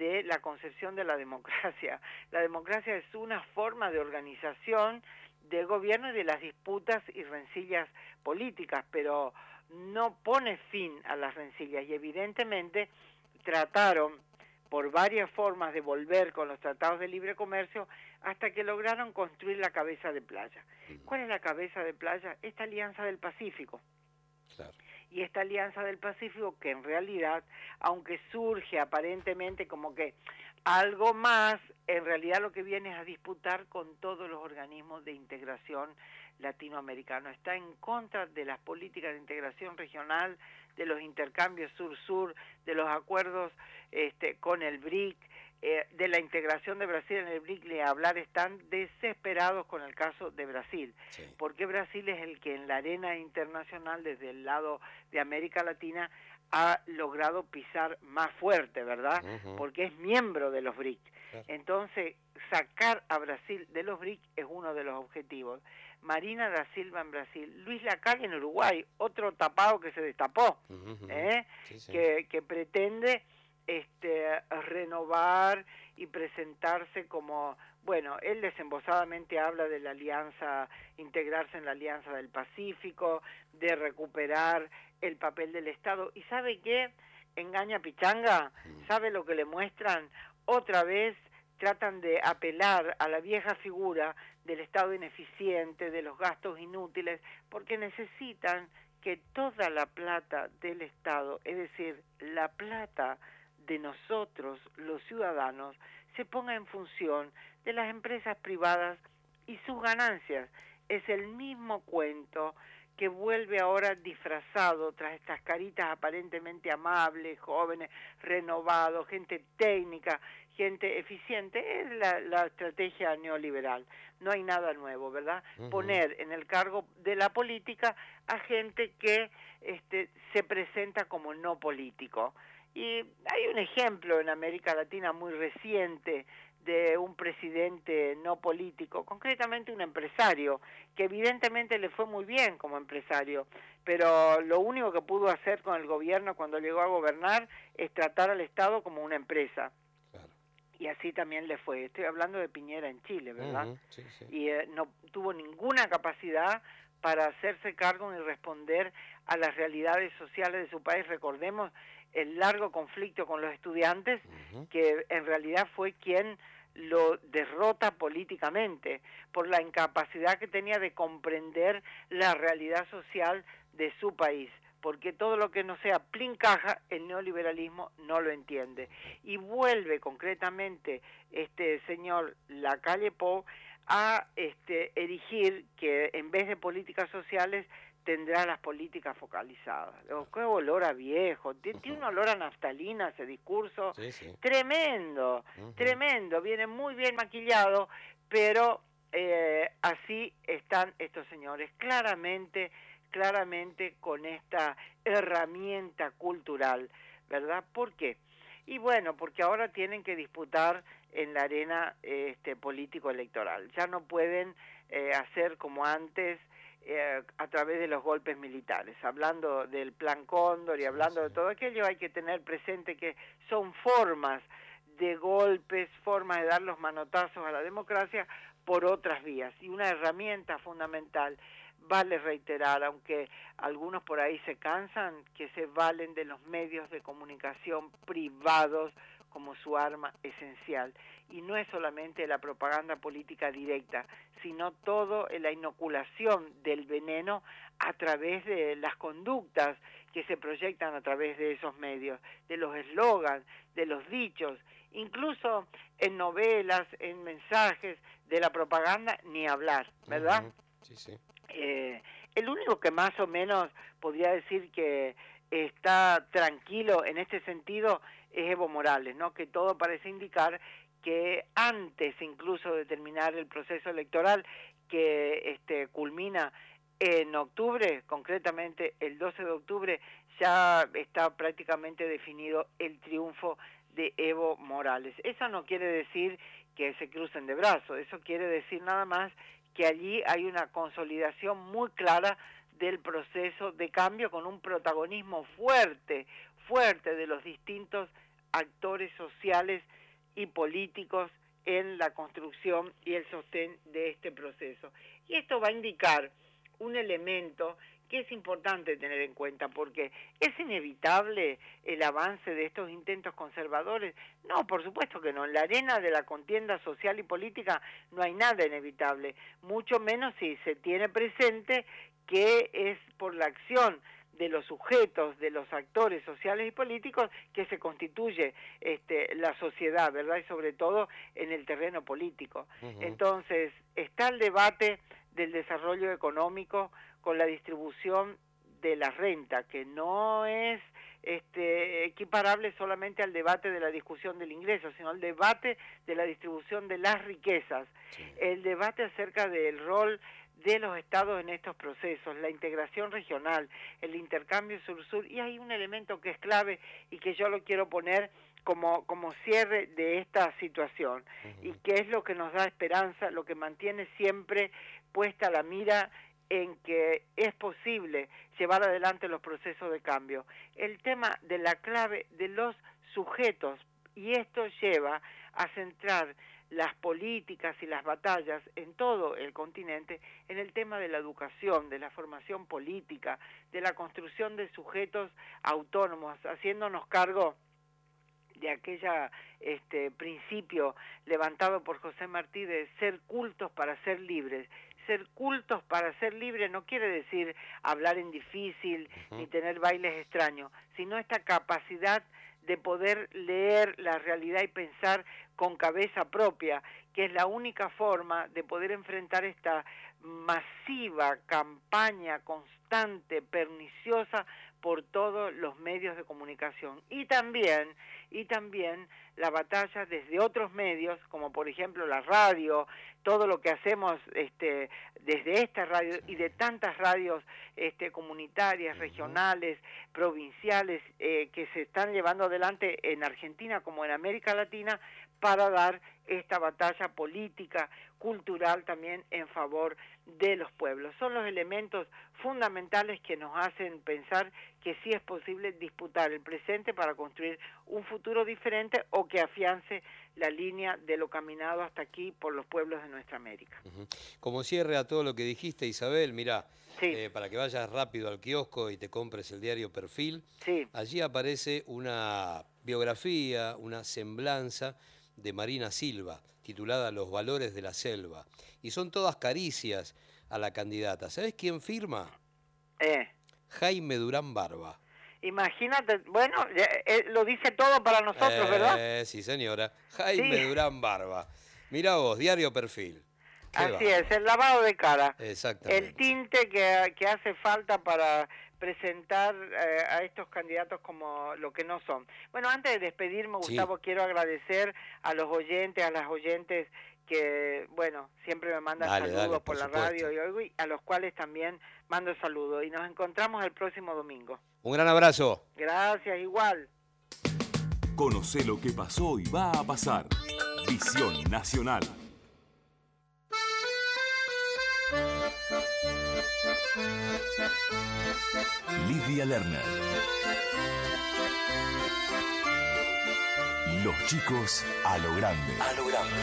de la concepción de la democracia. La democracia es una forma de organización del gobierno y de las disputas y rencillas políticas, pero no pone fin a las rencillas, y evidentemente trataron por varias formas de volver con los tratados de libre comercio hasta que lograron construir la cabeza de playa. ¿Cuál es la cabeza de playa? Esta Alianza del Pacífico. Claro. Y esta Alianza del Pacífico, que en realidad, aunque surge aparentemente como que algo más, en realidad lo que viene es a disputar con todos los organismos de integración latinoamericano. Está en contra de las políticas de integración regional, de los intercambios sur-sur, de los acuerdos este, con el B R I C, eh, de la integración de Brasil en el B R I C. Le hablar, están desesperados con el caso de Brasil, sí. Porque Brasil es el que en la arena internacional, desde el lado de América Latina, ha logrado pisar más fuerte, ¿verdad? Uh-huh. Porque es miembro de los B R I C. Claro. Entonces, sacar a Brasil de los B R I C es uno de los objetivos. Marina da Silva en Brasil, Luis Lacalle en Uruguay, otro tapado que se destapó, uh-huh. ¿eh? Sí, sí. Que, que pretende este, renovar y presentarse como, bueno, él desembosadamente habla de la alianza, integrarse en la Alianza del Pacífico, de recuperar el papel del Estado. ¿Y sabe qué? Engaña pichanga, ¿sabe lo que le muestran? Otra vez tratan de apelar a la vieja figura del Estado ineficiente, de los gastos inútiles, porque necesitan que toda la plata del Estado, es decir, la plata de nosotros, los ciudadanos, se ponga en función de las empresas privadas y sus ganancias. Es el mismo cuento que vuelve ahora disfrazado tras estas caritas aparentemente amables, jóvenes, renovados, gente técnica, gente eficiente. Es la, la estrategia neoliberal. No hay nada nuevo, ¿verdad? Uh-huh. Poner en el cargo de la política a gente que este, se presenta como no político. Y hay un ejemplo en América Latina muy reciente de un presidente no político, concretamente un empresario, que evidentemente le fue muy bien como empresario, pero lo único que pudo hacer con el gobierno cuando llegó a gobernar es tratar al Estado como una empresa. Claro. Y así también le fue. Estoy hablando de Piñera en Chile, ¿verdad? Uh-huh. Sí, sí. Y eh, no tuvo ninguna capacidad para hacerse cargo ni responder a las realidades sociales de su país. Recordemos el largo conflicto con los estudiantes, uh-huh. que en realidad fue quien lo derrota políticamente por la incapacidad que tenía de comprender la realidad social de su país, porque todo lo que no sea plincaja, el neoliberalismo no lo entiende. Y vuelve concretamente este señor Lacalle Pou a este, erigir que en vez de políticas sociales tendrá las políticas focalizadas. Oh, qué olor a viejo, tiene uh-huh. un olor a naftalina ese discurso, sí, sí. tremendo, uh-huh. tremendo, viene muy bien maquillado, pero eh, así están estos señores, claramente, claramente con esta herramienta cultural, ¿verdad? ¿Por qué? Y bueno, porque ahora tienen que disputar en la arena este, político-electoral, ya no pueden eh, hacer como antes, Eh, a través de los golpes militares. Hablando del Plan Cóndor y hablando de todo aquello, hay que tener presente que son formas de golpes, formas de dar los manotazos a la democracia por otras vías. Y una herramienta fundamental, vale reiterar, aunque algunos por ahí se cansan, que se valen de los medios de comunicación privados como su arma esencial. Y no es solamente la propaganda política directa, sino todo en la inoculación del veneno a través de las conductas que se proyectan a través de esos medios, de los eslogans, de los dichos, incluso en novelas, en mensajes, de la propaganda, ni hablar, ¿verdad? Uh-huh. Sí, sí. Eh, el único que más o menos podría decir que está tranquilo en este sentido es Evo Morales, ¿no? Que todo parece indicar que antes incluso de terminar el proceso electoral, que este culmina en octubre, concretamente el doce de octubre, ya está prácticamente definido el triunfo de Evo Morales. Eso no quiere decir que se crucen de brazos, eso quiere decir nada más que allí hay una consolidación muy clara del proceso de cambio con un protagonismo fuerte, fuerte de los distintos actores sociales y políticos en la construcción y el sostén de este proceso. Y esto va a indicar un elemento que es importante tener en cuenta, porque ¿es inevitable el avance de estos intentos conservadores? No, por supuesto que no. En la arena de la contienda social y política no hay nada inevitable, mucho menos si se tiene presente que es por la acción de los sujetos, de los actores sociales y políticos que se constituye este, la sociedad, ¿verdad? Y sobre todo en el terreno político. Uh-huh. Entonces, está el debate del desarrollo económico con la distribución de la renta, que no es este, equiparable solamente al debate de la discusión del ingreso, sino al debate de la distribución de las riquezas, sí. El debate acerca del rol de los estados en estos procesos, la integración regional, el intercambio sur-sur, y hay un elemento que es clave y que yo lo quiero poner como, como cierre de esta situación, uh-huh. Y que es lo que nos da esperanza, lo que mantiene siempre puesta la mira en que es posible llevar adelante los procesos de cambio. El tema de la clave de los sujetos, y esto lleva a centrar las políticas y las batallas en todo el continente en el tema de la educación, de la formación política, de la construcción de sujetos autónomos, haciéndonos cargo de aquella este, principio levantado por José Martí de ser cultos para ser libres. Ser cultos para ser libres no quiere decir hablar en difícil, uh-huh. Ni tener bailes extraños, sino esta capacidad de poder leer la realidad y pensar con cabeza propia, que es la única forma de poder enfrentar esta masiva campaña constante, perniciosa por todos los medios de comunicación. Y también, y también la batalla desde otros medios, como por ejemplo la radio, todo lo que hacemos este, desde esta radio y de tantas radios este, comunitarias, regionales, provinciales, eh, que se están llevando adelante en Argentina como en América Latina, para dar esta batalla política, cultural también en favor de los pueblos. Son los elementos fundamentales que nos hacen pensar que sí es posible disputar el presente para construir un futuro diferente o que afiance la línea de lo caminado hasta aquí por los pueblos de nuestra América. Uh-huh. Como cierre a todo lo que dijiste, Isabel, mirá, sí. eh, para que vayas rápido al kiosco y te compres el diario Perfil, sí. Allí aparece una biografía, una semblanza de Marina Silva, titulada Los valores de la selva. Y son todas caricias a la candidata. ¿Sabés quién firma? Eh. Jaime Durán Barba. Imagínate, bueno, eh, lo dice todo para nosotros, eh, ¿verdad? Sí, señora. Jaime sí. Durán Barba. Mirá vos, diario Perfil. Qué Así va. Es, el lavado de cara. Exactamente. El tinte que, que hace falta para presentar eh, a estos candidatos como lo que no son. Bueno, antes de despedirme, Gustavo, sí. Quiero agradecer a los oyentes, a las oyentes que, bueno, siempre me mandan dale, saludos dale, por, por la supuesto. radio y hoy, a los cuales también mando saludos. Y nos encontramos el próximo domingo. Un gran abrazo. Gracias, igual. Conoce lo que pasó y va a pasar. Visión Nacional. Lidia Lerner. Los chicos a lo grande. A lo grande.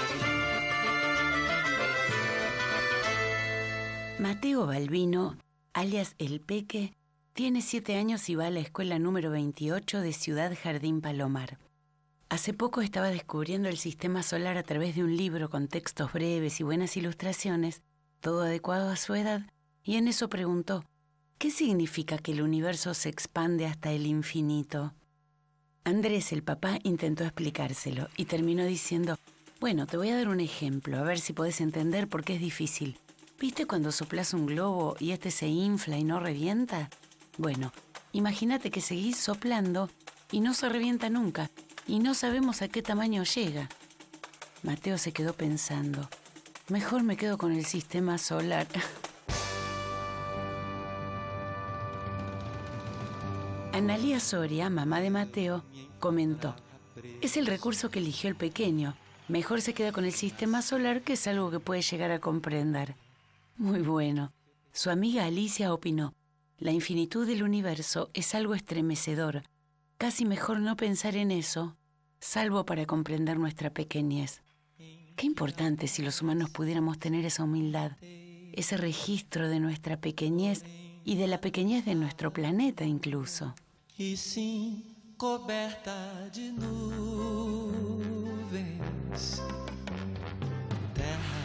Mateo Balbino, alias El Peque, tiene siete años y va a la escuela número veintiocho de Ciudad Jardín Palomar. Hace poco estaba descubriendo el sistema solar a través de un libro con textos breves y buenas ilustraciones, todo adecuado a su edad, y en eso preguntó, ¿qué significa que el universo se expande hasta el infinito? Andrés, el papá, intentó explicárselo y terminó diciendo, bueno, te voy a dar un ejemplo, a ver si podés entender por qué es difícil. ¿Viste cuando soplas un globo y este se infla y no revienta? Bueno, imagínate que seguís soplando y no se revienta nunca, y no sabemos a qué tamaño llega. Mateo se quedó pensando, mejor me quedo con el sistema solar. Analía Soria, mamá de Mateo, comentó, es el recurso que eligió el pequeño. Mejor se queda con el sistema solar, que es algo que puede llegar a comprender. Muy bueno. Su amiga Alicia opinó, la infinitud del universo es algo estremecedor. Casi mejor no pensar en eso, salvo para comprender nuestra pequeñez. Qué importante si los humanos pudiéramos tener esa humildad, ese registro de nuestra pequeñez y de la pequeñez de nuestro planeta incluso. E sim, coberta de nuvens, terra,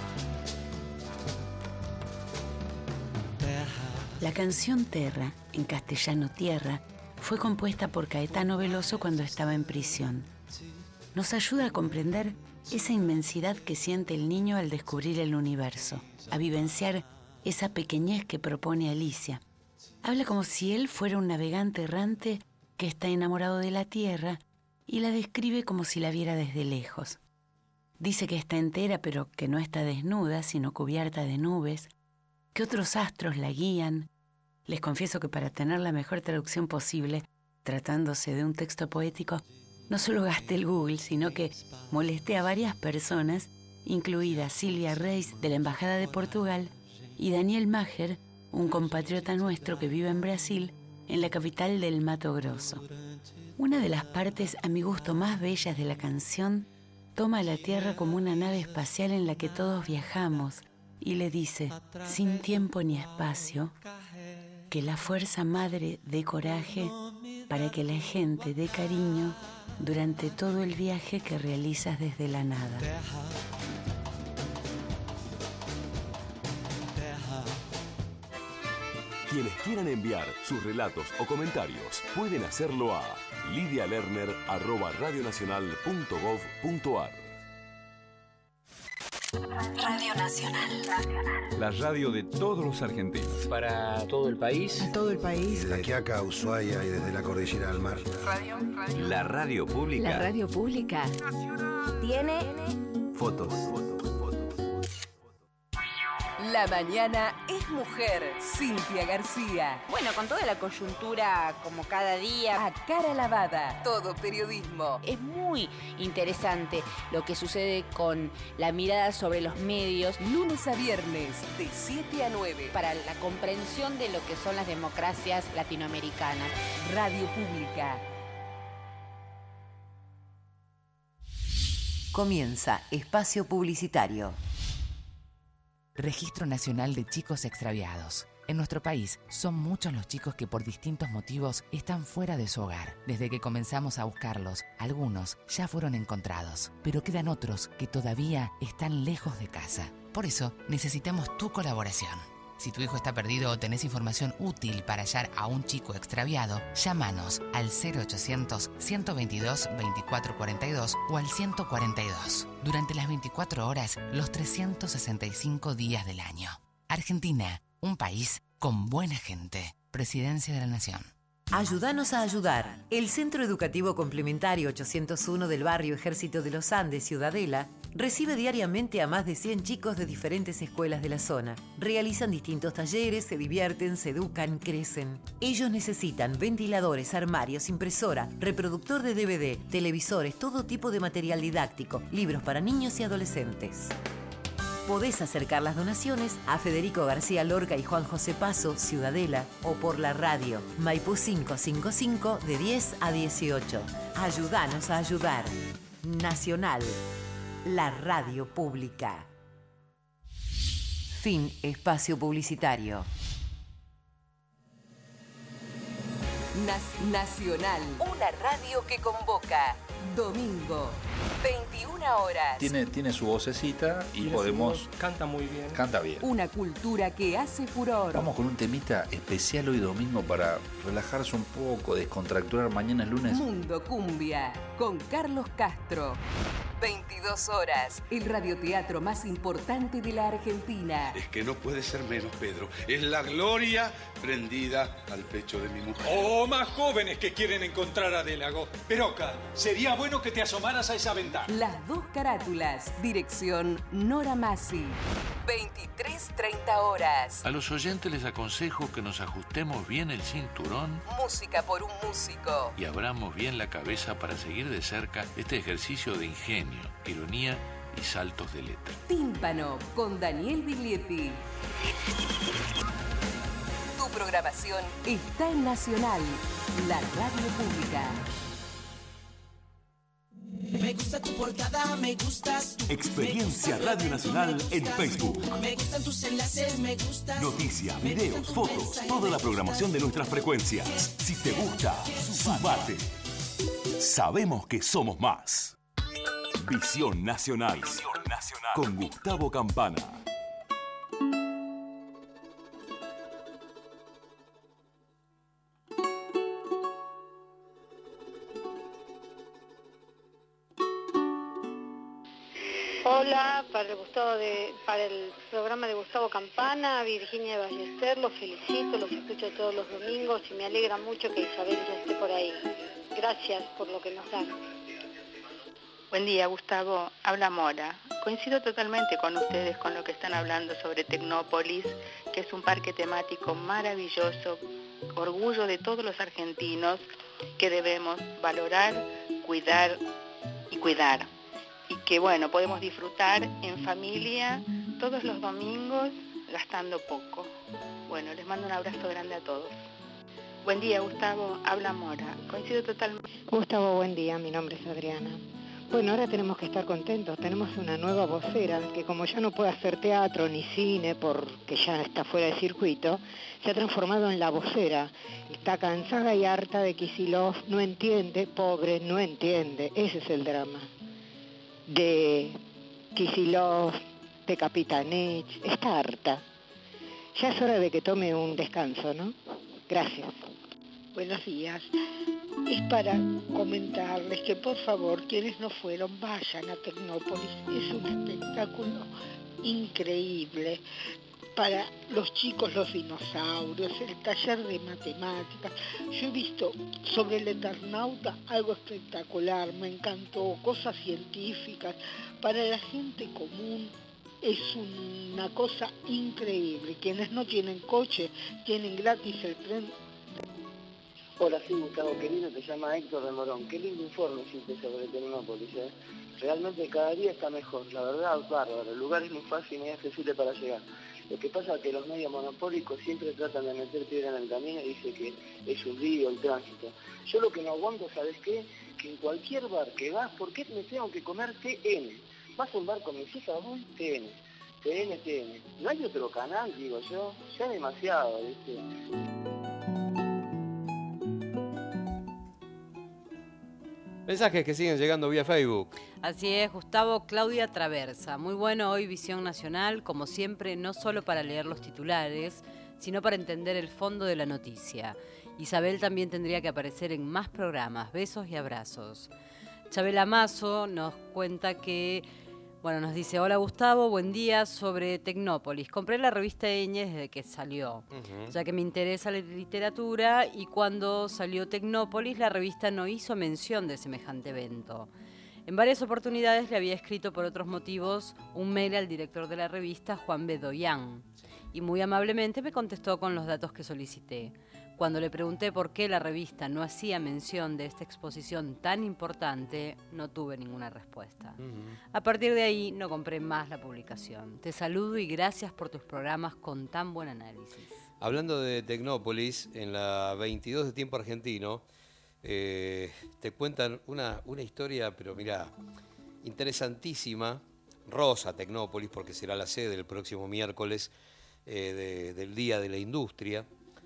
terra. La canción Terra, en castellano Tierra, fue compuesta por Caetano Veloso cuando estaba en prisión. Nos ayuda a comprender esa inmensidad que siente el niño al descubrir el universo, a vivenciar esa pequeñez que propone Alicia. Habla como si él fuera un navegante errante que está enamorado de la Tierra y la describe como si la viera desde lejos. Dice que está entera pero que no está desnuda, sino cubierta de nubes, que otros astros la guían. Les confieso que para tener la mejor traducción posible, tratándose de un texto poético, no solo gasté el Google, sino que molesté a varias personas, incluida Silvia Reis de la Embajada de Portugal y Daniel Maher, un compatriota nuestro que vive en Brasil, en la capital del Mato Grosso. Una de las partes, a mi gusto, más bellas de la canción, toma a la Tierra como una nave espacial en la que todos viajamos y le dice, sin tiempo ni espacio, que la fuerza madre dé coraje para que la gente dé cariño durante todo el viaje que realizas desde la nada. Quienes quieran enviar sus relatos o comentarios pueden hacerlo a lidia lerner arroba radionacional punto gov punto ar. Radio Nacional. La radio de todos los argentinos. Para todo el país. Todo el país. Desde Quiaca a Ushuaia y desde la cordillera al mar. Radio, radio. La radio pública. La radio pública. Tiene fotos. La mañana es mujer. Cintia García. Bueno, con toda la coyuntura, como cada día. A cara lavada. Todo periodismo. Es muy interesante lo que sucede con la mirada sobre los medios. Lunes a viernes, de siete a nueve. Para la comprensión de lo que son las democracias latinoamericanas. Radio Pública. Comienza Espacio Publicitario. Registro Nacional de Chicos Extraviados. En nuestro país son muchos los chicos que por distintos motivos están fuera de su hogar. Desde que comenzamos a buscarlos, algunos ya fueron encontrados, pero quedan otros que todavía están lejos de casa. Por eso necesitamos tu colaboración. Si tu hijo está perdido o tenés información útil para hallar a un chico extraviado, llámanos al cero ochocientos, ciento veintidós, veinticuatro cuarenta y dos o al ciento cuarenta y dos. Durante las veinticuatro horas, los trescientos sesenta y cinco días del año. Argentina, un país con buena gente. Presidencia de la Nación. Ayúdanos a ayudar. El Centro Educativo Complementario ochocientos uno del barrio Ejército de los Andes, Ciudadela, recibe diariamente a más de cien chicos de diferentes escuelas de la zona. Realizan distintos talleres, se divierten, se educan, crecen. Ellos necesitan ventiladores, armarios, impresora, reproductor de D V D, televisores, todo tipo de material didáctico, libros para niños y adolescentes. Podés acercar las donaciones a Federico García Lorca y Juan José Paso, Ciudadela, o por la radio Maipú quinientos cincuenta y cinco de diez a dieciocho. Ayúdanos a ayudar. Nacional, la radio pública. Fin espacio publicitario. Nas- Nacional, una radio que convoca. Domingo, veintiuna horas. Tiene, tiene su vocecita y Tiene podemos... su voz, canta muy bien. Canta bien. Una cultura que hace furor. Vamos con un temita especial hoy domingo para relajarse un poco, descontracturar. Mañana es lunes. Mundo Cumbia, con Carlos Castro. veintidós horas, el radioteatro más importante de la Argentina. Es que no puede ser menos, Pedro. Es la gloria prendida al pecho de mi mujer. O más jóvenes que quieren encontrar a Delago. Peroca, sería bueno que te asomaras a esa ventana. Las dos carátulas. Dirección Nora Massi. veintitrés treinta horas. A los oyentes les aconsejo que nos ajustemos bien el cinturón Música por un músico. y abramos bien la cabeza para seguir de cerca este ejercicio de ingenio, ironía y saltos de letra. Tímpano con Daniel Biglietti. Tu programación está en Nacional, la radio pública. Me gusta tu portada, me gustas tú. Experiencia Radio Nacional en Facebook. Me gustan tus enlaces, me gustas. Noticias, videos, fotos, toda la programación de nuestras frecuencias. Si te gusta, sumate. Sabemos que somos más. Visión Nacional. Visión Nacional. Con Gustavo Campana. Hola, para el, Gustavo de, para el programa de Gustavo Campana, Virginia de Ballester, los felicito, los escucho todos los domingos y me alegra mucho que Isabel ya esté por ahí. Gracias por lo que nos dan. Buen día, Gustavo. Habla Mora. Coincido totalmente con ustedes con lo que están hablando sobre Tecnópolis, que es un parque temático maravilloso, orgullo de todos los argentinos que debemos valorar, cuidar y cuidar. Y que, bueno, podemos disfrutar en familia todos los domingos gastando poco. Bueno, les mando un abrazo grande a todos. Buen día, Gustavo. Habla Mora. Coincido totalmente. Gustavo, buen día. Mi nombre es Adriana. Bueno, ahora tenemos que estar contentos. Tenemos una nueva vocera que, como ya no puede hacer teatro ni cine porque ya está fuera de circuito, se ha transformado en la vocera. Está cansada y harta de Kicillof. No entiende, pobre, no entiende. Ese es el drama. De Kicillof, de Capitanich, está harta. Ya es hora de que tome un descanso, ¿no? Gracias. Buenos días. Es para comentarles que por favor quienes no fueron vayan a Tecnópolis. Es un espectáculo increíble. Para los chicos los dinosaurios, el taller de matemáticas. Yo he visto sobre el Eternauta algo espectacular, me encantó, cosas científicas. Para la gente común es una cosa increíble. Quienes no tienen coche tienen gratis el tren. Hola, sí, Gustavo querido, te llama Héctor de Morón. Qué lindo informe hiciste sobre Tecnópolis, ¿eh? Realmente cada día está mejor, la verdad, bárbaro. El lugar es muy fácil y es accesible para llegar. Lo que pasa es que los medios monopólicos siempre tratan de meter piedra en el camino y dicen que es un lío el tránsito. Yo lo que no aguanto, ¿sabes qué? Que en cualquier bar que vas, ¿por qué me tengo que comer T N? Vas a un bar con mis hijas, voy, T N. T N, T N. No hay otro canal, digo yo. Ya es demasiado, ¿viste? Mensajes que siguen llegando vía Facebook. Así es, Gustavo. Claudia Traversa. Muy bueno hoy Visión Nacional, como siempre, no solo para leer los titulares, sino para entender el fondo de la noticia. Isabel también tendría que aparecer en más programas. Besos y abrazos. Chabela Mazo nos cuenta que, bueno, nos dice: hola Gustavo, buen día, sobre Tecnópolis. Compré la revista Eñe desde que salió, uh-huh. ya que me interesa la literatura, y cuando salió Tecnópolis la revista no hizo mención de semejante evento. En varias oportunidades le había escrito por otros motivos un mail al director de la revista, Juan Bedoyán, y muy amablemente me contestó con los datos que solicité. Cuando le pregunté por qué la revista no hacía mención de esta exposición tan importante, no tuve ninguna respuesta. Uh-huh. A partir de ahí no compré más la publicación. Te saludo y gracias por tus programas con tan buen análisis. Hablando de Tecnópolis, en la veintidós de Tiempo Argentino, eh, te cuentan una, una historia, pero mirá, interesantísima. Rosa Tecnópolis, porque será la sede el próximo miércoles eh, de, del Día de la Industria.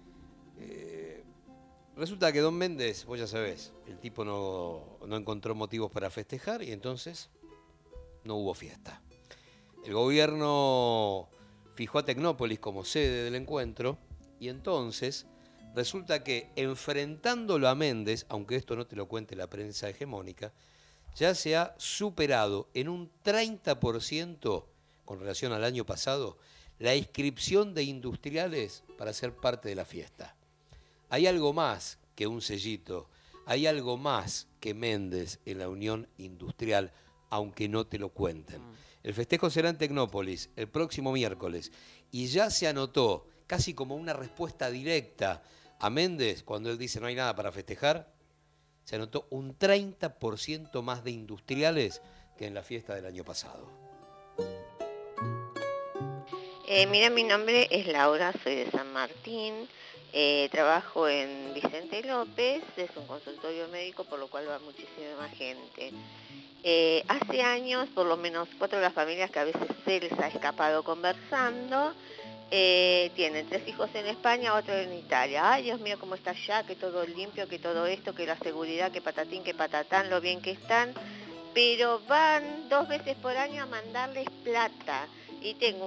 Eh, resulta que Don Méndez, vos ya sabés, el tipo no, no encontró motivos para festejar y entonces no hubo fiesta. El gobierno fijó a Tecnópolis como sede del encuentro y entonces resulta que, enfrentándolo a Méndez, aunque esto no te lo cuente la prensa hegemónica, ya se ha superado en un treinta por ciento con relación al año pasado la inscripción de industriales para ser parte de la fiesta. Hay algo más que un sellito, hay algo más que Méndez en la Unión Industrial, aunque no te lo cuenten. El festejo será en Tecnópolis el próximo miércoles y ya se anotó, casi como una respuesta directa a Méndez, cuando él dice no hay nada para festejar, se anotó un treinta por ciento más de industriales que en la fiesta del año pasado. Eh, mira, mi nombre es Laura, soy de San Martín, eh, trabajo en Vicente López, es un consultorio médico por lo cual va muchísima gente. Eh, hace años, por lo menos cuatro de las familias que a veces se les ha escapado conversando, eh, tienen tres hijos en España, otro en Italia. Ay, Dios mío, cómo está allá, que todo limpio, que todo esto, que la seguridad, que patatín, que patatán, lo bien que están. Pero van dos veces por año a mandarles plata. Y tengo...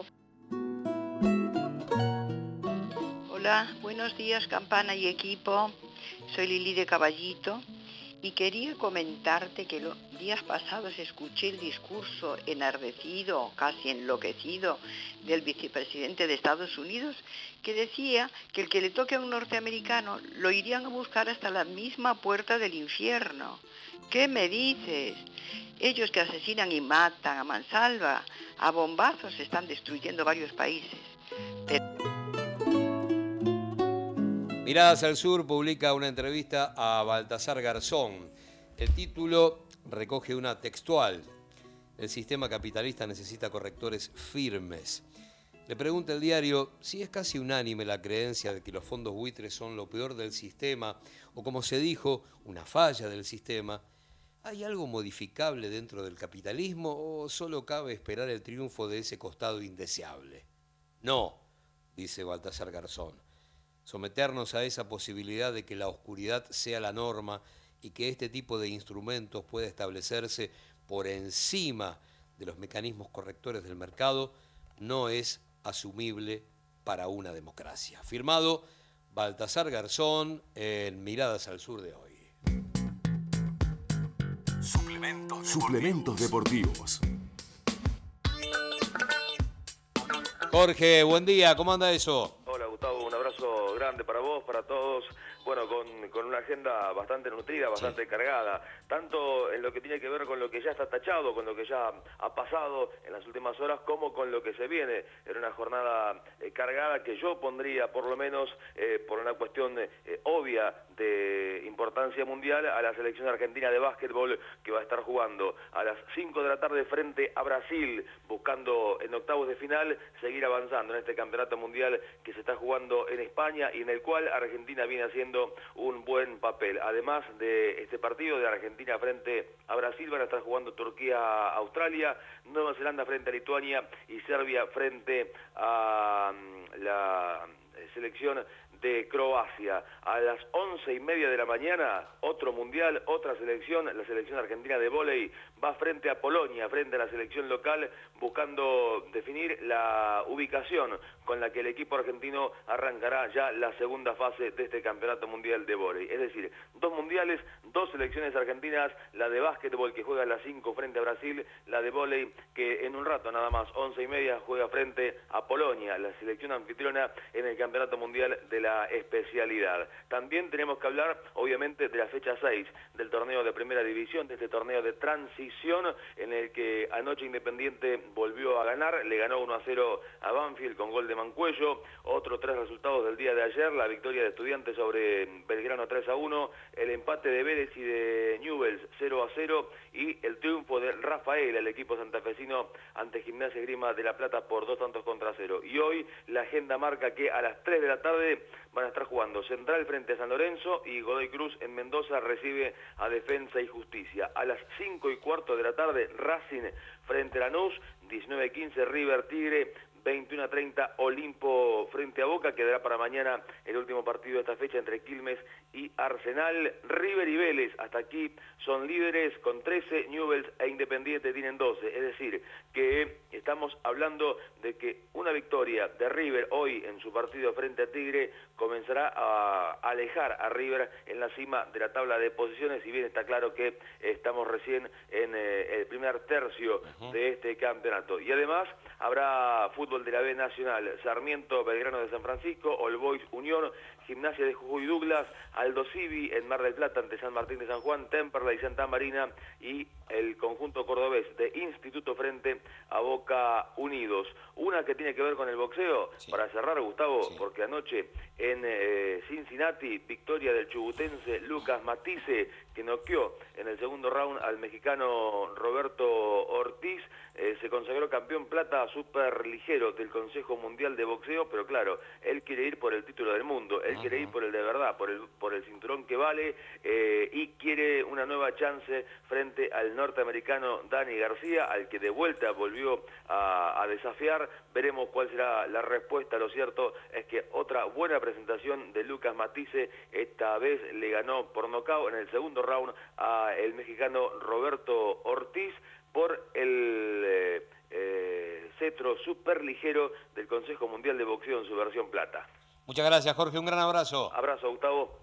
Hola, buenos días, Campana y equipo. Soy Lili de Caballito. Y quería comentarte que los días pasados escuché el discurso enardecido, casi enloquecido, del vicepresidente de Estados Unidos, que decía que el que le toque a un norteamericano lo irían a buscar hasta la misma puerta del infierno. ¿Qué me dices? Ellos que asesinan y matan a mansalva, a bombazos están destruyendo varios países. Pero... Miradas al Sur publica una entrevista a Baltasar Garzón. El título recoge una textual. El sistema capitalista necesita correctores firmes. Le pregunta el diario si es casi unánime la creencia de que los fondos buitres son lo peor del sistema, o como se dijo, una falla del sistema. ¿Hay algo modificable dentro del capitalismo o solo cabe esperar el triunfo de ese costado indeseable? No, dice Baltasar Garzón. Someternos a esa posibilidad de que la oscuridad sea la norma y que este tipo de instrumentos pueda establecerse por encima de los mecanismos correctores del mercado no es asumible para una democracia. Firmado Baltasar Garzón en Miradas al Sur de hoy. Suplementos, Suplementos deportivos. Jorge, buen día, ¿cómo anda eso? Hola Gustavo, un abrazo grande para vos, para todos. Bueno, con, con una agenda bastante nutrida, bastante sí. cargada, tanto en lo que tiene que ver con lo que ya está tachado, con lo que ya ha pasado en las últimas horas, como con lo que se viene. Era una jornada eh, cargada que yo pondría, por lo menos, eh, por una cuestión eh, obvia de importancia mundial, a la selección argentina de básquetbol, que va a estar jugando a las cinco de la tarde frente a Brasil, buscando en octavos de final seguir avanzando en este campeonato mundial que se está jugando en España y en el cual Argentina viene haciendo un buen papel. Además de este partido de Argentina frente a Brasil, van a estar jugando Turquía a Australia, Nueva Zelanda frente a Lituania y Serbia frente a la selección de Croacia. A las once y media de la mañana, otro mundial, otra selección, la selección argentina de vóley va frente a Polonia, frente a la selección local, buscando definir la ubicación con la que el equipo argentino arrancará ya la segunda fase de este campeonato mundial de vóley. Es decir, dos mundiales, dos selecciones argentinas, la de básquetbol que juega a las cinco frente a Brasil, la de vóley que en un rato nada más, once y media, juega frente a Polonia, la selección anfitriona en el campeonato mundial de la especialidad. También tenemos que hablar, obviamente, de la fecha seis del torneo de primera división, de este torneo de transición en el que anoche Independiente volvió a ganar, le ganó uno a cero a Banfield con gol de Mancuello. Otros tres resultados del día de ayer: la victoria de Estudiantes sobre Belgrano tres a uno, el empate de Vélez y de Newell's cero a cero y el triunfo de Rafael, el equipo santafesino, ante Gimnasia Esgrima de La Plata por dos tantos contra cero. Y hoy la agenda marca que a las tres de la tarde van a estar jugando Central frente a San Lorenzo y Godoy Cruz en Mendoza recibe a Defensa y Justicia. A las cinco y cuarto de la tarde, Racing frente a Lanús, diecinueve quince River Tigre, veintiuno a treinta Olimpo frente a Boca. Quedará para mañana el último partido de esta fecha entre Quilmes y Arsenal. River y Vélez hasta aquí son líderes con trece, Newell's e Independiente tienen doce, es decir, que estamos hablando de que una victoria de River hoy en su partido frente a Tigre comenzará a alejar a River en la cima de la tabla de posiciones, si bien está claro que estamos recién en eh, el primer tercio uh-huh. de este campeonato. Y además habrá fútbol de la B Nacional, Sarmiento, Belgrano de San Francisco, All Boys Unión, Gimnasia de Jujuy Douglas, Aldo Civi en Mar del Plata ante San Martín de San Juan, Temperley y Santa Marina, y el conjunto cordobés de Instituto frente a Boca Unidos. Una que tiene que ver con el boxeo, sí. Para cerrar, Gustavo, sí. Porque anoche en eh, Cincinnati, victoria del chubutense Lucas Matisse, que noqueó en el segundo round al mexicano Roberto Ortiz, eh, se consagró campeón plata súper ligero del Consejo Mundial de Boxeo, pero claro, él quiere ir por el título del mundo, él uh-huh. quiere ir por el de verdad, por el, por el cinturón que vale, eh, y quiere una nueva chance frente al norteamericano Dani García, al que de vuelta volvió a, a desafiar. Veremos cuál será la respuesta. Lo cierto es que otra buena presentación de Lucas Matisse, esta vez le ganó por nocaut en el segundo round a el mexicano Roberto Ortiz por el eh, eh, cetro superligero del Consejo Mundial de Boxeo en su versión plata. Muchas gracias, Jorge, un gran abrazo. Abrazo, Gustavo.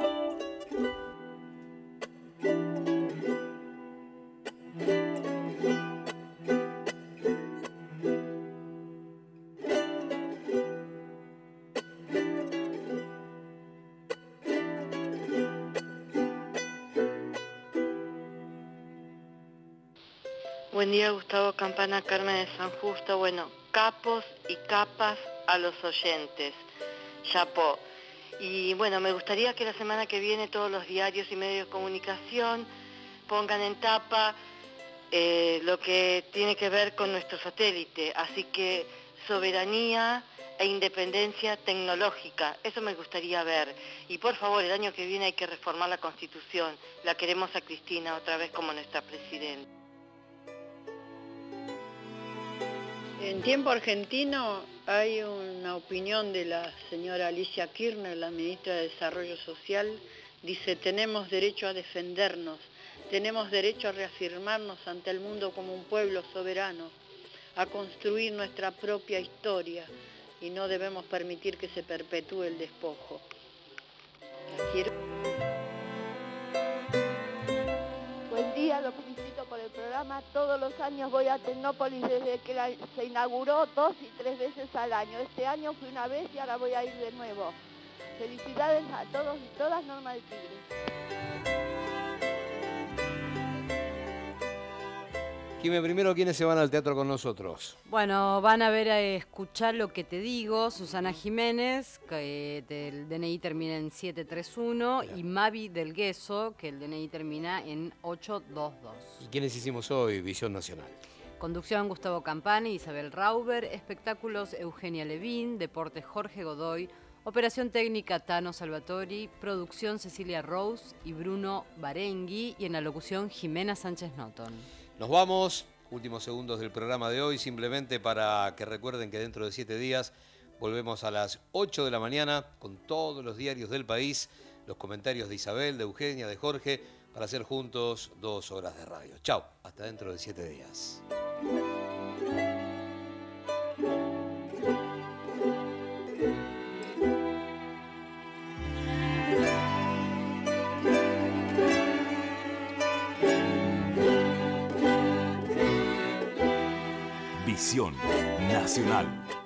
Buen día, Gustavo Campana, Carmen de San Justo. Bueno, capos y capas a los oyentes. Chapó. Y bueno, me gustaría que la semana que viene todos los diarios y medios de comunicación pongan en tapa eh, lo que tiene que ver con nuestro satélite. Así que soberanía e independencia tecnológica, eso me gustaría ver. Y por favor, el año que viene hay que reformar la Constitución. La queremos a Cristina otra vez como nuestra presidenta. En tiempo argentino hay una opinión de la señora Alicia Kirchner, la ministra de Desarrollo Social, dice: tenemos derecho a defendernos, tenemos derecho a reafirmarnos ante el mundo como un pueblo soberano, a construir nuestra propia historia y no debemos permitir que se perpetúe el despojo. Quiero... Buen día, lo felicito por el programa. Todos los años voy a Tecnópolis desde que la, se inauguró dos y tres veces al año. Este año fui una vez y ahora voy a ir de nuevo. Felicidades a todos y todas, Norma del Tigre. Dime primero quiénes se van al teatro con nosotros. Bueno, van a ver a escuchar Lo que te digo, Susana Jiménez, que el D N I termina en siete tres uno, y Mavi del Gueso, que el D N I termina en ocho dos dos. ¿Y quiénes hicimos hoy? Visión Nacional. Conducción Gustavo Campani, Isabel Rauber, espectáculos Eugenia Levín, deportes Jorge Godoy, operación técnica Tano Salvatori, producción Cecilia Rose y Bruno Barengui, y en la locución Jimena Sánchez Noton. Nos vamos, últimos segundos del programa de hoy, simplemente para que recuerden que dentro de siete días volvemos a las ocho de la mañana con todos los diarios del país, los comentarios de Isabel, de Eugenia, de Jorge, para hacer juntos dos horas de radio. Chao, hasta dentro de siete días. Visión Nacional.